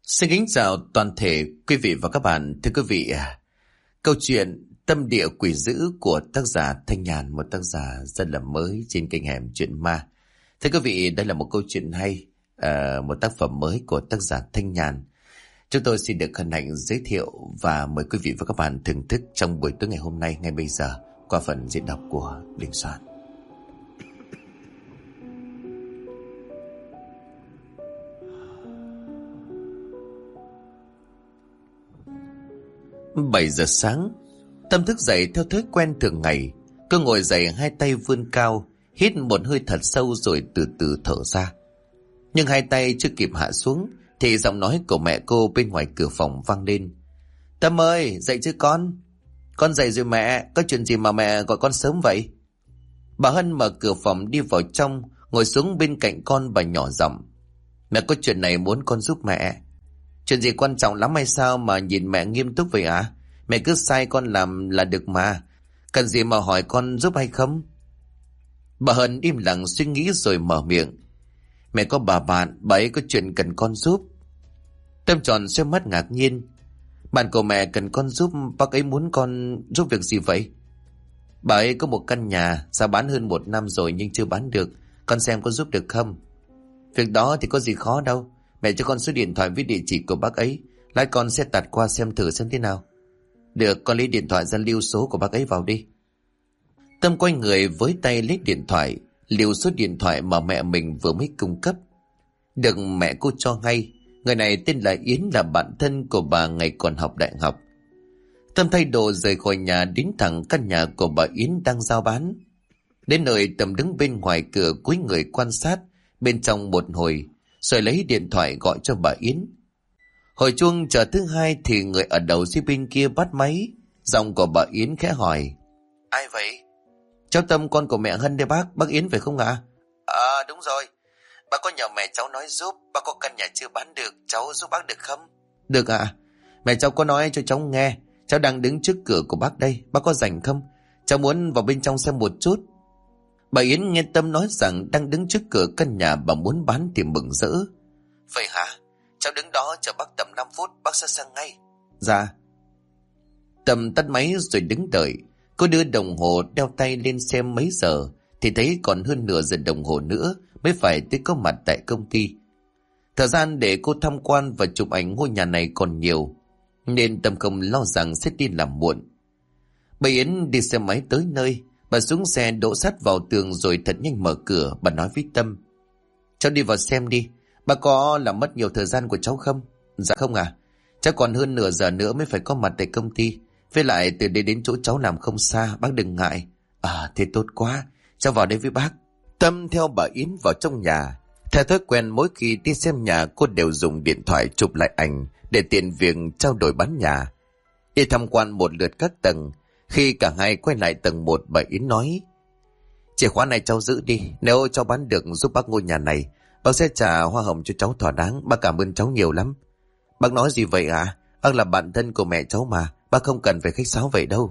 Xin kính chào toàn thể quý vị và các bạn. Thưa quý vị, câu chuyện Tâm địa quỷ dữ của tác giả Thanh Nhàn, một tác giả rất là mới trên kênh Hẻm Chuyện Ma. Thưa quý vị, đây là một câu chuyện hay, một tác phẩm mới của tác giả Thanh Nhàn. Chúng tôi xin được hân hạnh giới thiệu và mời quý vị và các bạn thưởng thức trong buổi tối ngày hôm nay, ngay bây giờ, qua phần diễn đọc của Đình Soạn. Bảy giờ sáng, Tâm thức dậy theo thói quen thường ngày. Cô ngồi dậy, hai tay vươn cao, hít một hơi thật sâu rồi từ từ thở ra. Nhưng hai tay chưa kịp hạ xuống thì giọng nói của mẹ cô bên ngoài cửa phòng vang lên. Tâm ơi, dậy chứ con? Con dậy rồi mẹ, có chuyện gì mà mẹ gọi con sớm vậy? Bà Hân mở cửa phòng đi vào trong, ngồi xuống bên cạnh con và nhỏ giọng. Mẹ có chuyện này muốn con giúp mẹ. Chuyện gì quan trọng lắm hay sao mà nhìn mẹ nghiêm túc vậy ạ? Mẹ cứ sai con làm là được mà. Cần gì mà hỏi con giúp hay không? Bà Hân im lặng suy nghĩ rồi mở miệng. Mẹ có bạn, bà ấy có chuyện cần con giúp. Tâm tròn xoay mắt ngạc nhiên. Bạn của mẹ cần con giúp, bác ấy muốn con giúp việc gì vậy? Bà ấy có một căn nhà, giá bán hơn 1 năm rồi nhưng chưa bán được. Con xem có giúp được không? Việc đó thì có gì khó đâu. Mẹ cho con số điện thoại với địa chỉ của bác ấy. Lát con sẽ tạt qua xem thử xem thế nào. Được, con lấy điện thoại ra lưu số của bác ấy vào đi. Tâm quay người với tay lấy điện thoại, lưu số điện thoại mà mẹ mình vừa mới cung cấp. Được mẹ cô cho ngay, người này tên là Yến, là bạn thân của bà ngày còn học đại học. Tâm thay đồ rời khỏi nhà đến thẳng căn nhà của bà Yến đang giao bán. Đến nơi Tâm đứng bên ngoài cửa cúi người quan sát bên trong một hồi, rồi lấy điện thoại gọi cho bà Yến. Hồi chuông chờ thứ hai thì người ở đầu dưới bên kia bắt máy. Giọng của bà Yến khẽ hỏi. Ai vậy? Cháu Tâm, con của mẹ Hân đây bác Yến phải không ạ? Đúng rồi. Bác có nhờ mẹ cháu nói giúp, bác có căn nhà chưa bán được, cháu giúp bác được không? Được ạ. Mẹ cháu có nói cho cháu nghe, cháu đang đứng trước cửa của bác đây, bác có rảnh không? Cháu muốn vào bên trong xem một chút. Bà Yến nghe Tâm nói rằng đang đứng trước cửa căn nhà bà muốn bán thì mừng rỡ. Vậy hả? Cháu đứng đó chờ bác tầm 5 phút, bác sẽ sang ngay. Dạ. Tâm tắt máy rồi đứng đợi. Cô đưa đồng hồ đeo tay lên xem mấy giờ thì thấy còn hơn nửa giờ đồng hồ nữa mới phải tới có mặt tại công ty. Thời gian để cô tham quan và chụp ảnh ngôi nhà này còn nhiều, nên Tâm không lo rằng sẽ đi làm muộn. Bà Yến đi xe máy tới nơi. Bà xuống xe đỗ sát vào tường rồi thật nhanh mở cửa. Bà nói với Tâm. Cháu đi vào xem đi. Bà có làm mất nhiều thời gian của cháu không? Dạ không à. Chắc còn hơn nửa giờ nữa mới phải có mặt tại công ty. Với lại từ đây đến chỗ cháu làm không xa, bác đừng ngại. Thế tốt quá. Cháu vào đây với bác. Tâm theo bà Yến vào trong nhà. Theo thói quen mỗi khi đi xem nhà, cô đều dùng điện thoại chụp lại ảnh để tiện việc trao đổi bán nhà. Đi tham quan một lượt các tầng. Khi cả hai quay lại tầng 1, bà Yến nói. Chìa khóa này cháu giữ đi. Nếu cháu bán được giúp bác ngôi nhà này, bác sẽ trả hoa hồng cho cháu thỏa đáng. Bác cảm ơn cháu nhiều lắm. Bác nói gì vậy ạ? Bác là bạn thân của mẹ cháu mà. Bác không cần phải khách sáo vậy đâu.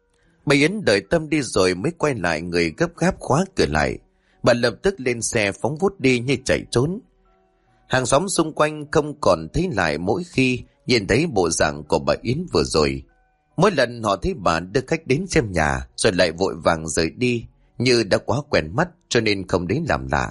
Bà Yến đợi Tâm đi rồi mới quay lại, người gấp gáp khóa cửa lại. Bà lập tức lên xe phóng vút đi như chạy trốn. Hàng xóm xung quanh không còn thấy lại mỗi khi nhìn thấy bộ dạng của bà Yến vừa rồi. Mỗi lần họ thấy bà đưa khách đến xem nhà rồi lại vội vàng rời đi, như đã quá quen mắt cho nên không đến làm lạ.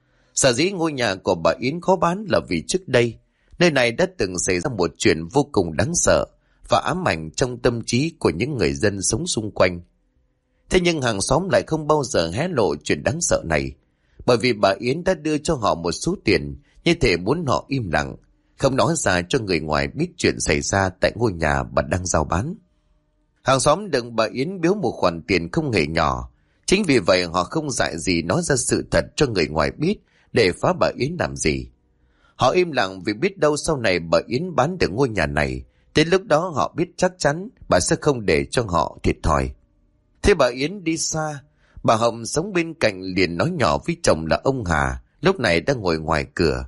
Sở dĩ ngôi nhà của bà Yến khó bán là vì trước đây nơi này đã từng xảy ra một chuyện vô cùng đáng sợ và ám ảnh trong tâm trí của những người dân sống xung quanh. Thế nhưng hàng xóm lại không bao giờ hé lộ chuyện đáng sợ này, bởi vì bà Yến đã đưa cho họ một số tiền, như thể muốn họ im lặng, không nói ra cho người ngoài biết chuyện xảy ra tại ngôi nhà bà đang giao bán. Hàng xóm đừng bà Yến biếu một khoản tiền không hề nhỏ. Chính vì vậy họ không dại gì nói ra sự thật cho người ngoài biết để phá bà Yến làm gì. Họ im lặng vì biết đâu sau này bà Yến bán được ngôi nhà này, đến lúc đó họ biết chắc chắn bà sẽ không để cho họ thiệt thòi. Thế bà Yến đi xa, bà Hồng sống bên cạnh liền nói nhỏ với chồng là ông Hà, lúc này đang ngồi ngoài cửa.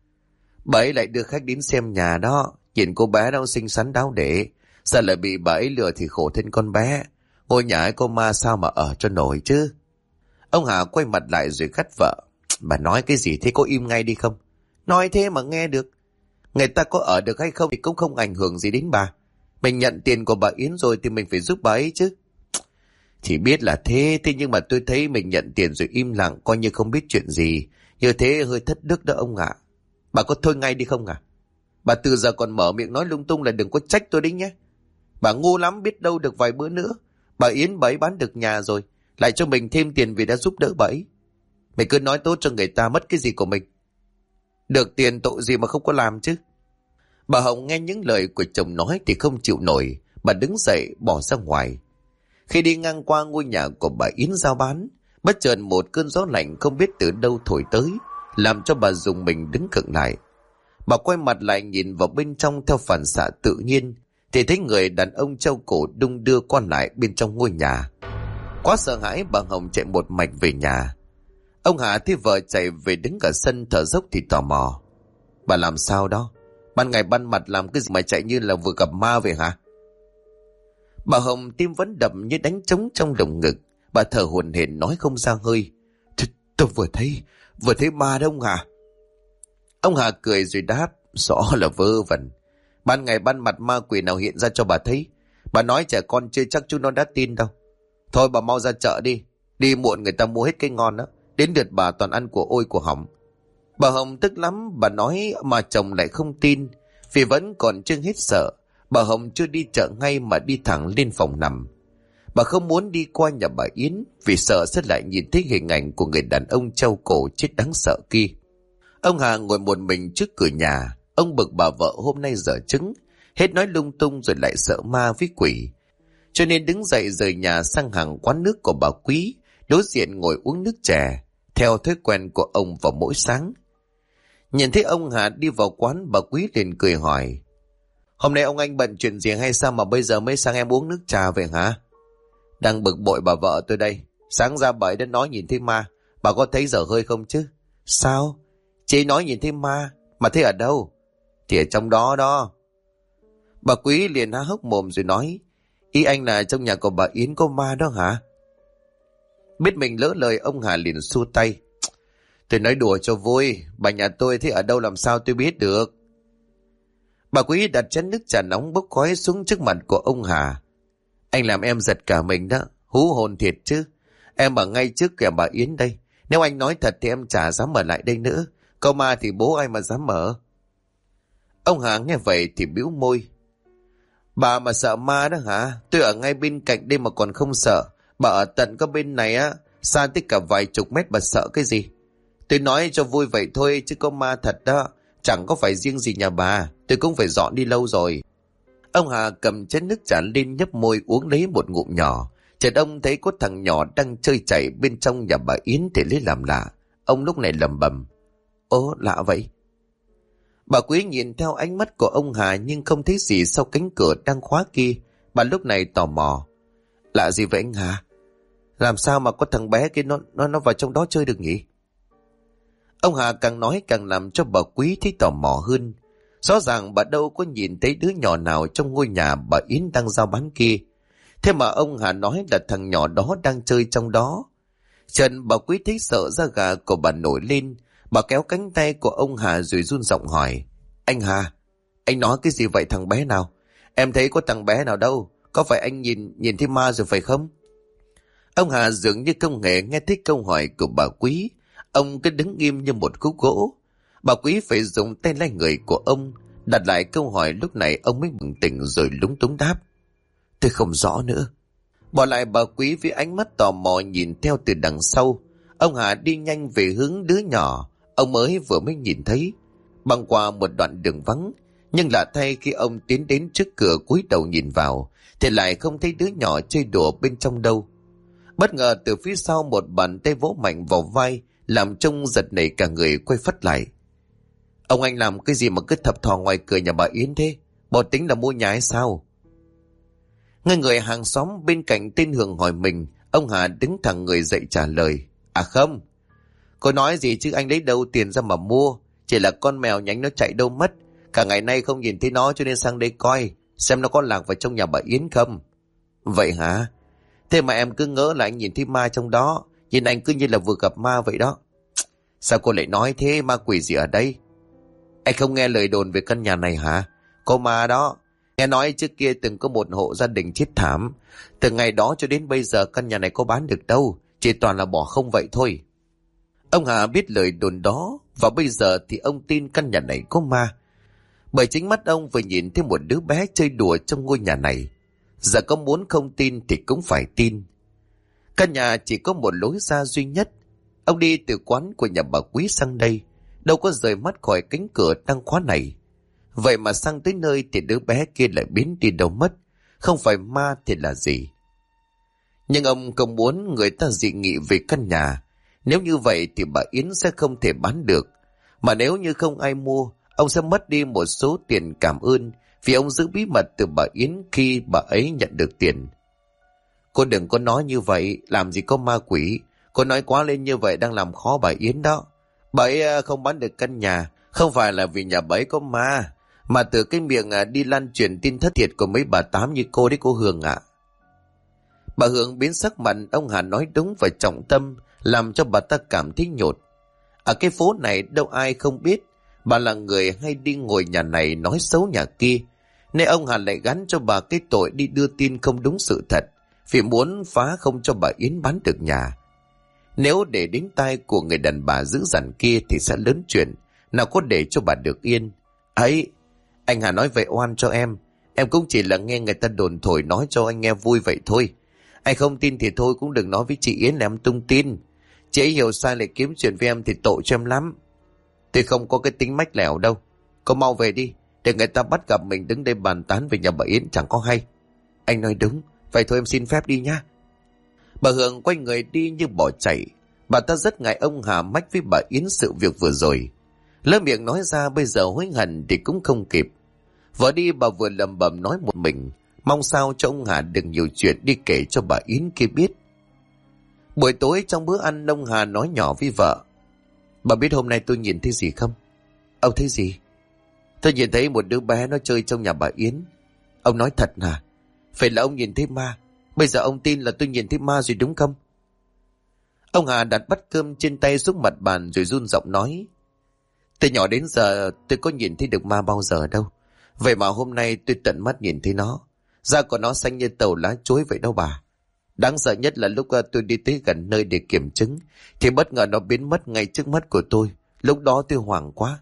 Bà ấy lại đưa khách đến xem nhà đó, nhìn cô bé đâu xinh xắn đáo để. Sao lại bị bà ấy lừa thì khổ thân con bé. Ngôi nhà ấy có ma sao mà ở cho nổi chứ. Ông Hà quay mặt lại rồi gắt vợ. Bà nói cái gì thế, có im ngay đi không? Nói thế mà nghe được. Người ta có ở được hay không thì cũng không ảnh hưởng gì đến bà. Mình nhận tiền của bà Yến rồi thì mình phải giúp bà ấy chứ. Chỉ biết là thế nhưng mà tôi thấy mình nhận tiền rồi im lặng coi như không biết chuyện gì. Như thế hơi thất đức đó ông ạ. Bà có thôi ngay đi không à? Bà từ giờ còn mở miệng nói lung tung là đừng có trách tôi đấy nhé. Bà ngu lắm, biết đâu được vài bữa nữa bà Yến bà ấy bán được nhà rồi, lại cho mình thêm tiền vì đã giúp đỡ bà ấy. Mày cứ nói tốt cho người ta, mất cái gì của mình? Được tiền tội gì mà không có làm chứ. Bà Hồng nghe những lời của chồng nói thì không chịu nổi. Bà đứng dậy bỏ ra ngoài. Khi đi ngang qua ngôi nhà của bà Yến giao bán, bất chợt một cơn gió lạnh không biết từ đâu thổi tới, làm cho bà rùng mình đứng khựng lại. Bà quay mặt lại nhìn vào bên trong theo phản xạ tự nhiên, thì thấy người đàn ông treo cổ đung đưa qua lại bên trong ngôi nhà. Quá sợ hãi, bà Hồng chạy một mạch về nhà. Ông Hà thấy vợ chạy về đứng cả sân thở dốc thì tò mò. Bà làm sao đó? Ban ngày ban mặt làm cái gì mà chạy như là vừa gặp ma vậy hả? Bà Hồng tim vẫn đập như đánh trống trong lồng ngực. Bà thở hổn hển nói không ra hơi. Tôi vừa thấy ma đó ông Hà. Ông Hà cười rồi đáp, rõ là vớ vẩn. Ban ngày ban mặt ma quỷ nào hiện ra cho bà thấy? Bà nói trẻ con chưa chắc chúng nó đã tin đâu. Thôi bà mau ra chợ đi. Đi muộn người ta mua hết cái ngon đó. Đến lượt bà toàn ăn của ôi của hỏng. Bà Hồng tức lắm, bà nói mà chồng lại không tin. Vì vẫn còn chưa hết sợ, bà Hồng chưa đi chợ ngay mà đi thẳng lên phòng nằm. Bà không muốn đi qua nhà bà Yến vì sợ sẽ lại nhìn thấy hình ảnh của người đàn ông treo cổ chết đáng sợ kia. Ông Hà ngồi một mình trước cửa nhà. Ông bực bà vợ hôm nay dở trứng, hết nói lung tung rồi lại sợ ma với quỷ. Cho nên đứng dậy rời nhà sang hàng quán nước của bà Quý, đối diện ngồi uống nước chè, theo thói quen của ông vào mỗi sáng. Nhìn thấy ông Hà đi vào quán, bà Quý liền cười hỏi: Hôm nay ông anh bận chuyện gì hay sao mà bây giờ mới sang em uống nước trà về hả? Đang bực bội bà vợ tôi đây. Sáng ra bà ấy đã nói nhìn thấy ma. Bà có thấy dở hơi không chứ? Sao? Chị nói nhìn thấy ma. Mà thấy ở đâu? Thì ở trong đó đó. Bà Quý liền há hốc mồm rồi nói: Ý anh là trong nhà của bà Yến có ma đó hả? Biết mình lỡ lời, ông Hà liền xua tay: Tôi nói đùa cho vui. Bà nhà tôi thấy ở đâu làm sao tôi biết được. Bà Quý đặt chén nước trà nóng bốc khói xuống trước mặt của ông Hà. Anh làm em giật cả mình đó. Hú hồn thiệt chứ. Em ở ngay trước kìa bà Yến đây. Nếu anh nói thật thì em chả dám ở lại đây nữa. Câu ma thì bố ai mà dám mở. Ông Hà nghe vậy thì bĩu môi: Bà mà sợ ma đó hả? Tôi ở ngay bên cạnh đây mà còn không sợ. Bà ở tận cái bên này á, xa tới cả vài chục mét, bà sợ cái gì? Tôi nói cho vui vậy thôi chứ có ma thật đó. Chẳng có phải riêng gì nhà bà. Tôi cũng phải dọn đi lâu rồi. Ông Hà cầm chén nước trà lên nhấp môi uống lấy một ngụm nhỏ. Chợt ông thấy có thằng nhỏ đang chơi chảy bên trong nhà bà Yến thì lấy làm lạ. Ông lúc này lẩm bẩm: Ố, lạ vậy. Bà Quý nhìn theo ánh mắt của ông Hà nhưng không thấy gì sau cánh cửa đang khóa kia. Bà lúc này tò mò: Lạ gì vậy anh Hà? Làm sao mà có thằng bé kia nó vào trong đó chơi được nhỉ? Ông Hà càng nói càng làm cho bà Quý thấy tò mò hơn. Rõ ràng bà đâu có nhìn thấy đứa nhỏ nào trong ngôi nhà bà Yến đang giao bán kia. Thế mà ông Hà nói là thằng nhỏ đó đang chơi trong đó. Trần bà Quý thấy sợ da gà của bà nổi lên. Bà kéo cánh tay của ông Hà rồi run giọng hỏi: Anh Hà, anh nói cái gì vậy thằng bé nào? Em thấy có thằng bé nào đâu. Có phải anh nhìn thấy ma rồi phải không? Ông Hà dường như không hề nghe thấy câu hỏi của bà Quý. Ông cứ đứng im như một khúc gỗ. Bà Quý phải dùng tay lấy người của ông, đặt lại câu hỏi. Lúc này ông mới bừng tỉnh rồi lúng túng đáp: Tôi không rõ nữa. Bỏ lại bà Quý với ánh mắt tò mò nhìn theo từ đằng sau. Ông Hà đi nhanh về hướng đứa nhỏ ông mới nhìn thấy. Băng qua một đoạn đường vắng, nhưng lạ thay khi ông tiến đến trước cửa cúi đầu nhìn vào thì lại không thấy đứa nhỏ chơi đùa bên trong đâu. Bất ngờ từ phía sau một bàn tay vỗ mạnh vào vai, làm trông giật nảy cả người quay phắt lại. Ông anh làm cái gì mà cứ thập thò ngoài cửa nhà bà Yến thế? Bộ tính là mua nhà hay sao? Ngay người hàng xóm bên cạnh tên Hường hỏi mình. Ông Hà đứng thẳng người dậy trả lời: À không, cô nói gì chứ anh lấy đâu tiền ra mà mua. Chỉ là con mèo nhánh nó chạy đâu mất. Cả ngày nay không nhìn thấy nó cho nên sang đây coi xem nó có lạc vào trong nhà bà Yến không. Vậy hả? Thế mà em cứ ngỡ là anh nhìn thấy ma trong đó. Nhìn anh cứ như là vừa gặp ma vậy đó. Sao cô lại nói thế? Ma quỷ gì ở đây? Anh không nghe lời đồn về căn nhà này hả? Có ma đó. Nghe nói trước kia từng có một hộ gia đình chết thảm. Từ ngày đó cho đến bây giờ căn nhà này có bán được đâu. Chỉ toàn là bỏ không vậy thôi. Ông Hà biết lời đồn đó, và bây giờ thì ông tin căn nhà này có ma. Bởi chính mắt ông vừa nhìn thấy một đứa bé chơi đùa trong ngôi nhà này. Giờ có muốn không tin thì cũng phải tin. Căn nhà chỉ có một lối ra duy nhất. Ông đi từ quán của nhà bà Quý sang đây, đâu có rời mắt khỏi cánh cửa đang khóa này. Vậy mà sang tới nơi thì đứa bé kia lại biến đi đâu mất. Không phải ma thì là gì? Nhưng ông không muốn người ta dị nghị về căn nhà. Nếu như vậy thì bà Yến sẽ không thể bán được. Mà nếu như không ai mua, ông sẽ mất đi một số tiền cảm ơn vì ông giữ bí mật từ bà Yến khi bà ấy nhận được tiền. Cô đừng có nói như vậy, làm gì có ma quỷ. Cô nói quá lên như vậy đang làm khó bà Yến đó. Bà ấy không bán được căn nhà, không phải là vì nhà bà ấy có ma, mà từ cái miệng đi lan truyền tin thất thiệt của mấy bà tám như cô đấy cô Hương ạ. Bà Hương biến sắc mặt, ông Hà nói đúng và trọng tâm, làm cho bà ta cảm thấy nhột. Ở cái phố này đâu ai không biết bà là người hay đi ngồi nhà này nói xấu nhà kia, nên ông Hà lại gắn cho bà cái tội đi đưa tin không đúng sự thật, vì muốn phá không cho bà Yến bán được nhà. Nếu để đến tai của người đàn bà dữ dằn kia thì sẽ lớn chuyện, nào có để cho bà được yên. Ấy, anh Hà nói vậy oan cho em cũng chỉ là nghe người ta đồn thổi nói cho anh nghe vui vậy thôi. Anh không tin thì thôi, cũng đừng nói với chị Yến là em tung tin. Chị ấy hiểu sai lại kiếm chuyện với em thì tội cho em lắm. Tôi không có cái tính mách lẻo đâu. Cô mau về đi, để người ta bắt gặp mình đứng đây bàn tán về nhà bà Yến chẳng có hay. Anh nói đúng, vậy thôi em xin phép đi nhá. Bà Hương quay người đi như bỏ chạy. Bà ta rất ngại ông Hà mách với bà Yến sự việc vừa rồi. Lỡ miệng nói ra bây giờ hối hận thì cũng không kịp. Vừa đi bà vừa lẩm bẩm nói một mình, mong sao cho ông Hà đừng nhiều chuyện đi kể cho bà Yến kia biết. Buổi tối trong bữa ăn, ông Hà nói nhỏ với vợ: Bà biết hôm nay tôi nhìn thấy gì không? Ông thấy gì? Tôi nhìn thấy một đứa bé nó chơi trong nhà bà Yến. Ông nói thật hả? Phải là ông nhìn thấy ma? Bây giờ ông tin là tôi nhìn thấy ma rồi đúng không? Ông Hà đặt bát cơm trên tay xuống mặt bàn rồi run giọng nói: Từ nhỏ đến giờ tôi có nhìn thấy được ma bao giờ đâu. Vậy mà hôm nay tôi tận mắt nhìn thấy nó. Da của nó xanh như tàu lá chuối vậy đâu bà. Đáng sợ nhất là lúc tôi đi tới gần nơi để kiểm chứng thì bất ngờ nó biến mất ngay trước mắt của tôi. Lúc đó tôi hoảng quá.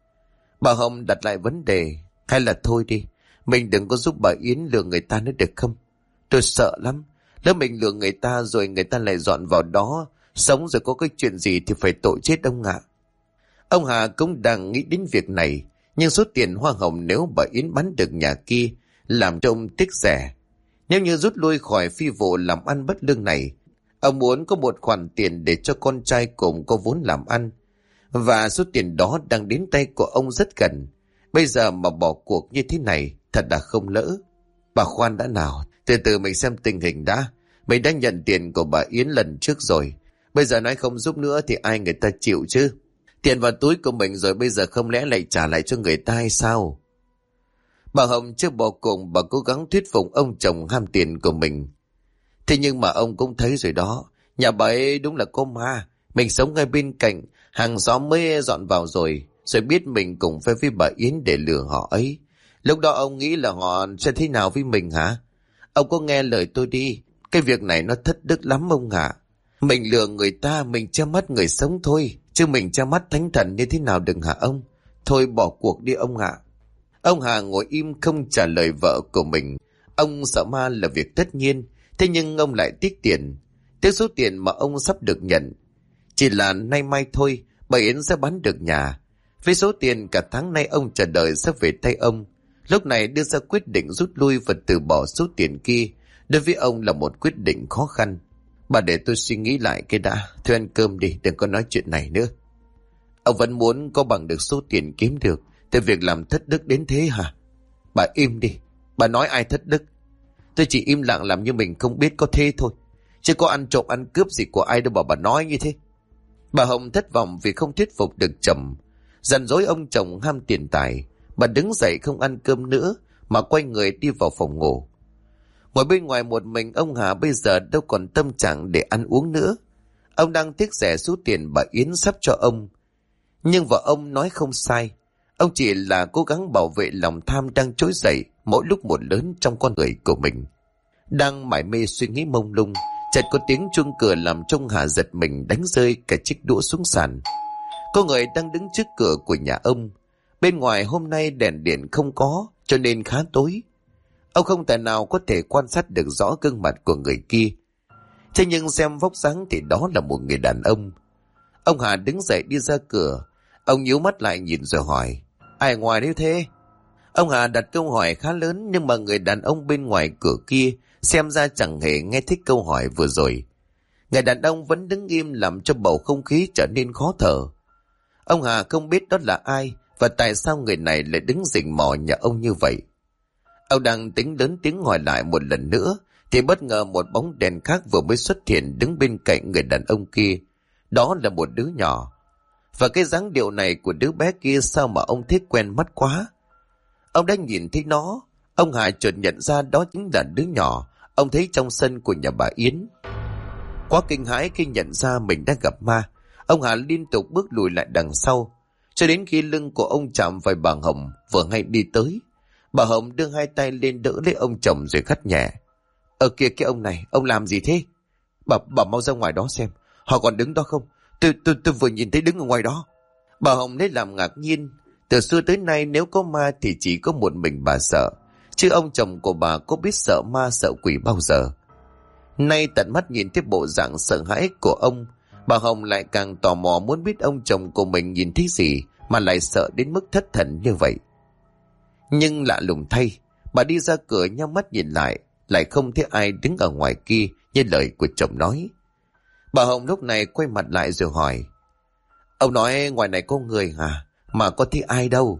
Bà Hồng đặt lại vấn đề: Hay là thôi đi, mình đừng có giúp bà Yến lừa người ta nữa được không? Tôi sợ lắm. Nếu mình lừa người ta rồi người ta lại dọn vào đó sống, rồi có cái chuyện gì thì phải tội chết ông ạ. Ông Hà cũng đang nghĩ đến việc này, nhưng số tiền hoa hồng nếu bà Yến bán được nhà kia làm cho ông tiếc rẻ. Nếu như rút lui khỏi phi vụ làm ăn bất lương này, ông muốn có một khoản tiền để cho con trai cùng có vốn làm ăn. Và số tiền đó đang đến tay của ông rất gần. Bây giờ mà bỏ cuộc như thế này thật là không lỡ. Bà khoan đã nào, từ từ mình xem tình hình đã. Mình đã nhận tiền của bà Yến lần trước rồi. Bây giờ nói không giúp nữa thì ai người ta chịu chứ? Tiền vào túi của mình rồi, bây giờ không lẽ lại trả lại cho người ta hay sao? Bà Hồng chưa bỏ cùng, bà cố gắng thuyết phục ông chồng ham tiền của mình. Thế nhưng mà ông cũng thấy rồi đó, nhà bà ấy đúng là có ma. Mình sống ngay bên cạnh, hàng xóm mới dọn vào rồi biết mình cùng với bà Yến để lừa họ ấy. Lúc đó ông nghĩ là họ sẽ thế nào với mình hả? Ông có nghe lời tôi đi, cái việc này nó thất đức lắm ông ạ. Mình lừa người ta, mình che mắt người sống thôi, chứ mình che mắt thánh thần như thế nào đừng hả ông? Thôi bỏ cuộc đi ông ạ. Ông Hà ngồi im không trả lời vợ của mình. Ông sợ ma là việc tất nhiên, thế nhưng ông lại tiếc tiền. Tiếc số tiền mà ông sắp được nhận. Chỉ là nay mai thôi, bà Yến sẽ bán được nhà. Với số tiền cả tháng nay ông chờ đợi sắp về tay ông, lúc này đưa ra quyết định rút lui và từ bỏ số tiền kia, đối với ông là một quyết định khó khăn. Bà để tôi suy nghĩ lại cái đã. Thôi ăn cơm đi, đừng có nói chuyện này nữa. Ông vẫn muốn có bằng được số tiền kiếm được từ việc làm thất đức đến thế hả? Bà im đi. Bà nói ai thất đức? Tôi chỉ im lặng làm như mình không biết có thế thôi, chứ có ăn trộm ăn cướp gì của ai đâu bà nói như thế. Bà Hồng thất vọng vì không thuyết phục được chồng, giận dỗi ông chồng ham tiền tài. Bà đứng dậy không ăn cơm nữa mà quay người đi vào phòng ngủ. Ngồi bên ngoài một mình, ông Hà bây giờ đâu còn tâm trạng để ăn uống nữa. Ông đang tiếc rẻ số tiền bà Yến sắp cho ông. Nhưng vợ ông nói không sai. Ông chỉ là cố gắng bảo vệ lòng tham đang trỗi dậy mỗi lúc một lớn trong con người của mình. Đang mải mê suy nghĩ mông lung, chợt có tiếng chuông cửa làm cho ông Hà giật mình, đánh rơi cả chiếc đũa xuống sàn. Có người đang đứng trước cửa của nhà ông. Bên ngoài hôm nay đèn điện không có, cho nên khá tối. Ông không thể nào có thể quan sát được rõ gương mặt của người kia. Thế nhưng xem vóc dáng thì đó là một người đàn ông. Ông Hà đứng dậy đi ra cửa. Ông nhíu mắt lại nhìn rồi hỏi: ai ngoài đấy thế? Ông Hà đặt câu hỏi khá lớn, nhưng mà người đàn ông bên ngoài cửa kia xem ra chẳng hề nghe thích câu hỏi vừa rồi. Người đàn ông vẫn đứng im làm cho bầu không khí trở nên khó thở. Ông Hà không biết đó là ai và tại sao người này lại đứng rình mò nhà ông như vậy. Ông đang tính lớn tiếng hỏi lại một lần nữa thì bất ngờ một bóng đèn khác vừa mới xuất hiện đứng bên cạnh người đàn ông kia. Đó là một đứa nhỏ. Và cái dáng điệu này của đứa bé kia sao mà ông thấy quen mắt quá. Ông đã nhìn thấy nó. Ông Hà chợt nhận ra đó chính là đứa nhỏ ông thấy trong sân của nhà bà Yến. Quá kinh hãi khi nhận ra mình đã gặp ma, ông Hà liên tục bước lùi lại đằng sau, cho đến khi lưng của ông chạm vào bà Hồng vừa hay đi tới. Bà Hồng đưa hai tay lên đỡ lấy ông chồng rồi gắt nhẹ: ở kìa, cái ông này, ông làm gì thế? Bà mau ra ngoài đó xem, họ còn đứng đó không? Tôi vừa nhìn thấy đứng ở ngoài đó. Bà Hồng lấy làm ngạc nhiên. Từ xưa tới nay nếu có ma thì chỉ có một mình bà sợ, chứ ông chồng của bà có biết sợ ma sợ quỷ bao giờ. Nay tận mắt nhìn thấy bộ dạng sợ hãi của ông, bà Hồng lại càng tò mò muốn biết ông chồng của mình nhìn thấy gì mà lại sợ đến mức thất thần như vậy. Nhưng lạ lùng thay, bà đi ra cửa nhắm mắt nhìn lại không thấy ai đứng ở ngoài kia như lời của chồng nói. Bà Hồng lúc này quay mặt lại rồi hỏi: ông nói ngoài này có người hả? Mà có thấy ai đâu?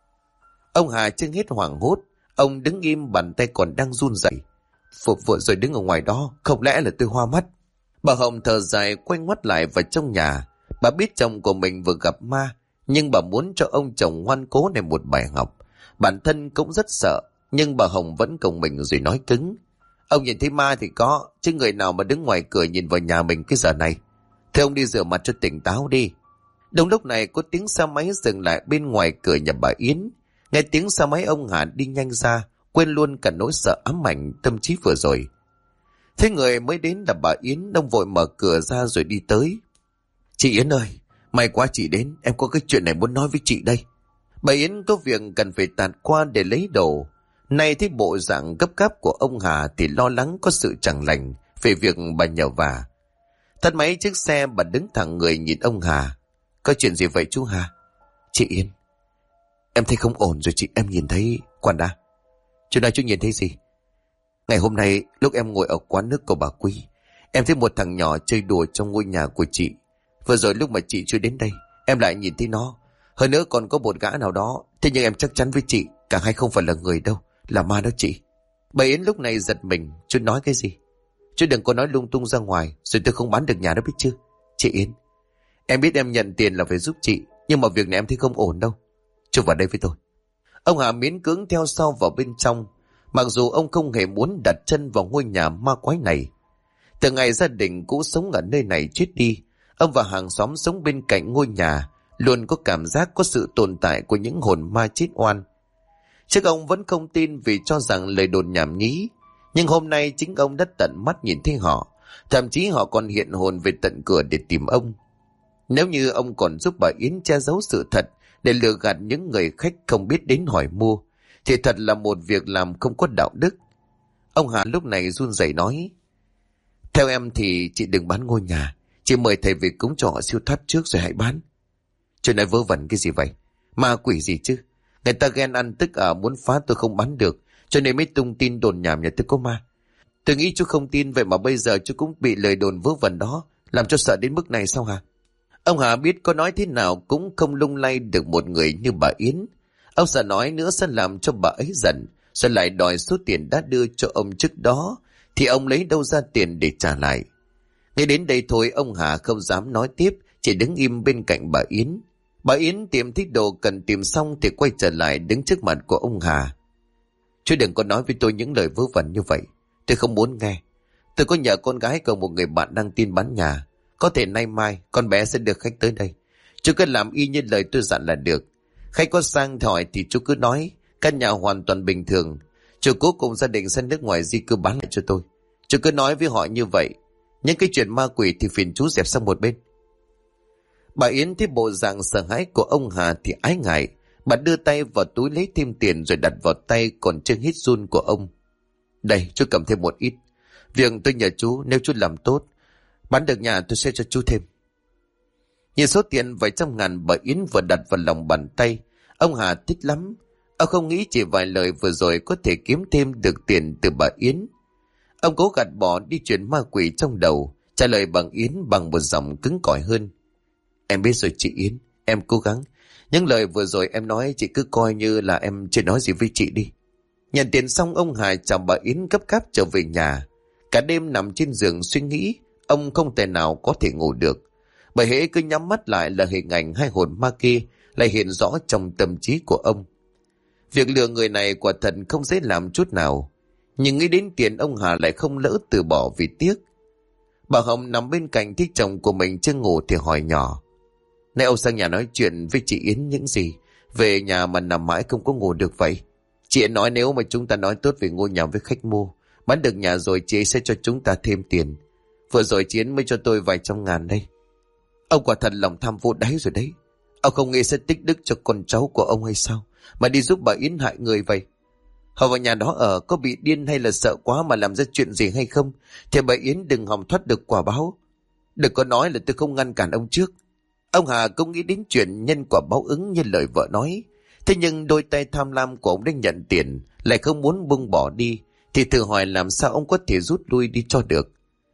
Ông Hà chưa hết hoảng hốt. Ông đứng im, bàn tay còn đang run rẩy. Vừa rồi đứng ở ngoài đó, không lẽ là tôi hoa mắt? Bà Hồng thở dài quay ngoắt lại vào trong nhà. Bà biết chồng của mình vừa gặp ma, nhưng bà muốn cho ông chồng ngoan cố này một bài học. Bản thân cũng rất sợ, nhưng bà Hồng vẫn còng mình rồi nói cứng: ông nhìn thấy ma thì có, chứ người nào mà đứng ngoài cửa nhìn vào nhà mình cái giờ này? Thế ông đi rửa mặt cho tỉnh táo đi. Đúng lúc này có tiếng xe máy dừng lại bên ngoài cửa nhà bà Yến. Nghe tiếng xe máy, ông Hà đi nhanh ra, quên luôn cả nỗi sợ ám ảnh tâm trí vừa rồi. Thế người mới đến là bà Yến, ông vội mở cửa ra rồi đi tới. Chị Yến ơi, may quá chị đến, em có cái chuyện này muốn nói với chị đây. Bà Yến có việc cần phải tạt qua để lấy đồ. Nay thấy bộ dạng gấp gáp của ông Hà thì lo lắng có sự chẳng lành về việc bà nhờ vả. Tắt máy chiếc xe, bà đứng thẳng người nhìn ông Hà. Có chuyện gì vậy chú Hà? Chị Yến, em thấy không ổn rồi chị, em nhìn thấy... Khoan đã, chú nói chú nhìn thấy gì? Ngày hôm nay lúc em ngồi ở quán nước của bà Quý, em thấy một thằng nhỏ chơi đùa trong ngôi nhà của chị. Vừa rồi lúc mà chị chưa đến đây, em lại nhìn thấy nó. Hơn nữa còn có một gã nào đó. Thế nhưng em chắc chắn với chị, cả hai không phải là người đâu, là ma đó chị. Bà Yến lúc này giật mình. Chú nói cái gì? Chú đừng có nói lung tung ra ngoài, rồi tôi không bán được nhà đó biết chưa? Chị Yến, em biết em nhận tiền là phải giúp chị, nhưng mà việc này em thấy không ổn đâu. Chú vào đây với tôi. Ông Hà miễn cưỡng theo sau vào bên trong, mặc dù ông không hề muốn đặt chân vào ngôi nhà ma quái này. Từ ngày gia đình cũ sống ở nơi này chết đi, ông và hàng xóm sống bên cạnh ngôi nhà luôn có cảm giác có sự tồn tại của những hồn ma chết oan. Trước ông vẫn không tin vì cho rằng lời đồn nhảm nhí, nhưng hôm nay chính ông đã tận mắt nhìn thấy họ, thậm chí họ còn hiện hồn về tận cửa để tìm ông. Nếu như ông còn giúp bà Yến che giấu sự thật để lừa gạt những người khách không biết đến hỏi mua, thì thật là một việc làm không có đạo đức. Ông Hà lúc này run rẩy nói: theo em thì chị đừng bán ngôi nhà, chị mời thầy về cúng cho họ siêu thoát trước rồi hãy bán. Chuyện này vớ vẩn cái gì vậy? Ma quỷ gì chứ? Người ta ghen ăn tức ở muốn phá tôi không bán được, cho nên mới tung tin đồn nhảm nhà tôi có ma. Tôi nghĩ chú không tin, vậy mà bây giờ chú cũng bị lời đồn vớ vẩn đó làm cho sợ đến mức này sao hả? Ông Hà biết có nói thế nào cũng không lung lay được một người như bà Yến. Ông sợ nói nữa sẽ làm cho bà ấy giận, rồi lại đòi số tiền đã đưa cho ông trước đó, thì ông lấy đâu ra tiền để trả lại. Ngay đến đây thôi, ông Hà không dám nói tiếp, chỉ đứng im bên cạnh bà Yến. Bà Yến tìm thích đồ cần tìm xong thì quay trở lại đứng trước mặt của ông Hà. Chú đừng có nói với tôi những lời vớ vẩn như vậy, tôi không muốn nghe. Tôi có nhờ con gái của một người bạn đăng tin bán nhà, có thể nay mai con bé sẽ được khách tới đây. Chú cứ làm y như lời tôi dặn là được. Khách có sang hỏi thì chú cứ nói căn nhà hoàn toàn bình thường, chú cố cùng gia đình sang nước ngoài di cư bán lại cho tôi. Chú cứ nói với họ như vậy. Những cái chuyện ma quỷ thì phiền chú dẹp sang một bên. Bà Yến thấy bộ dạng sợ hãi của ông Hà thì ái ngại. Bà đưa tay vào túi lấy thêm tiền rồi đặt vào tay còn chưa hít run của ông. Đây, chú cầm thêm một ít. Việc tôi nhờ chú, nếu chú làm tốt, bán được nhà tôi sẽ cho chú thêm. Nhìn số tiền vài trăm ngàn bà Yến vừa đặt vào lòng bàn tay, ông Hà thích lắm. Ông không nghĩ chỉ vài lời vừa rồi có thể kiếm thêm được tiền từ bà Yến. Ông cố gạt bỏ đi chuyện ma quỷ trong đầu, trả lời bằng Yến bằng một giọng cứng cỏi hơn. Em biết rồi chị Yến, em cố gắng. Những lời vừa rồi em nói chị cứ coi như là em chưa nói gì với chị đi. Nhận tiền xong ông Hà chào bà Yến gấp gáp trở về nhà. Cả đêm nằm trên giường suy nghĩ, ông không thể nào có thể ngủ được. Bởi hễ cứ nhắm mắt lại là hình ảnh hai hồn ma kia lại hiện rõ trong tâm trí của ông. Việc lừa người này quả thật không dễ làm chút nào. Nhưng nghĩ đến tiền ông Hà lại không lỡ từ bỏ vì tiếc. Bà Hồng nằm bên cạnh thấy chồng của mình chưa ngủ thì hỏi nhỏ. Này ông sang nhà nói chuyện với chị Yến những gì? Về nhà mà nằm mãi không có ngủ được vậy? Chị nói nếu mà chúng ta nói tốt về ngôi nhà với khách mua, bán được nhà rồi chị ấy sẽ cho chúng ta thêm tiền. Vừa rồi chị Yến mới cho tôi vài trăm ngàn đây. Ông quả thật lòng tham vô đáy rồi đấy. Ông không nghĩ sẽ tích đức cho con cháu của ông hay sao, mà đi giúp bà Yến hại người vậy? Họ vào nhà đó ở có bị điên hay là sợ quá mà làm ra chuyện gì hay không, thì bà Yến đừng hòng thoát được quả báo. Đừng có nói là tôi không ngăn cản ông trước. Ông Hà cũng nghĩ đến chuyện nhân quả báo ứng như lời vợ nói. Thế nhưng đôi tay tham lam của ông đã nhận tiền, lại không muốn buông bỏ đi, thì thử hỏi làm sao ông có thể rút lui đi cho được.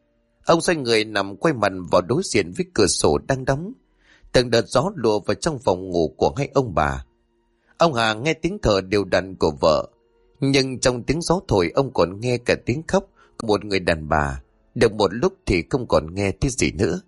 Ông xoay người nằm quay mặt vào đối diện với cửa sổ đang đóng. Từng đợt gió lùa vào trong phòng ngủ của hai ông bà. Ông Hà nghe tiếng thở đều đặn của vợ, nhưng trong tiếng gió thổi ông còn nghe cả tiếng khóc của một người đàn bà. Được một lúc thì không còn nghe thấy gì nữa.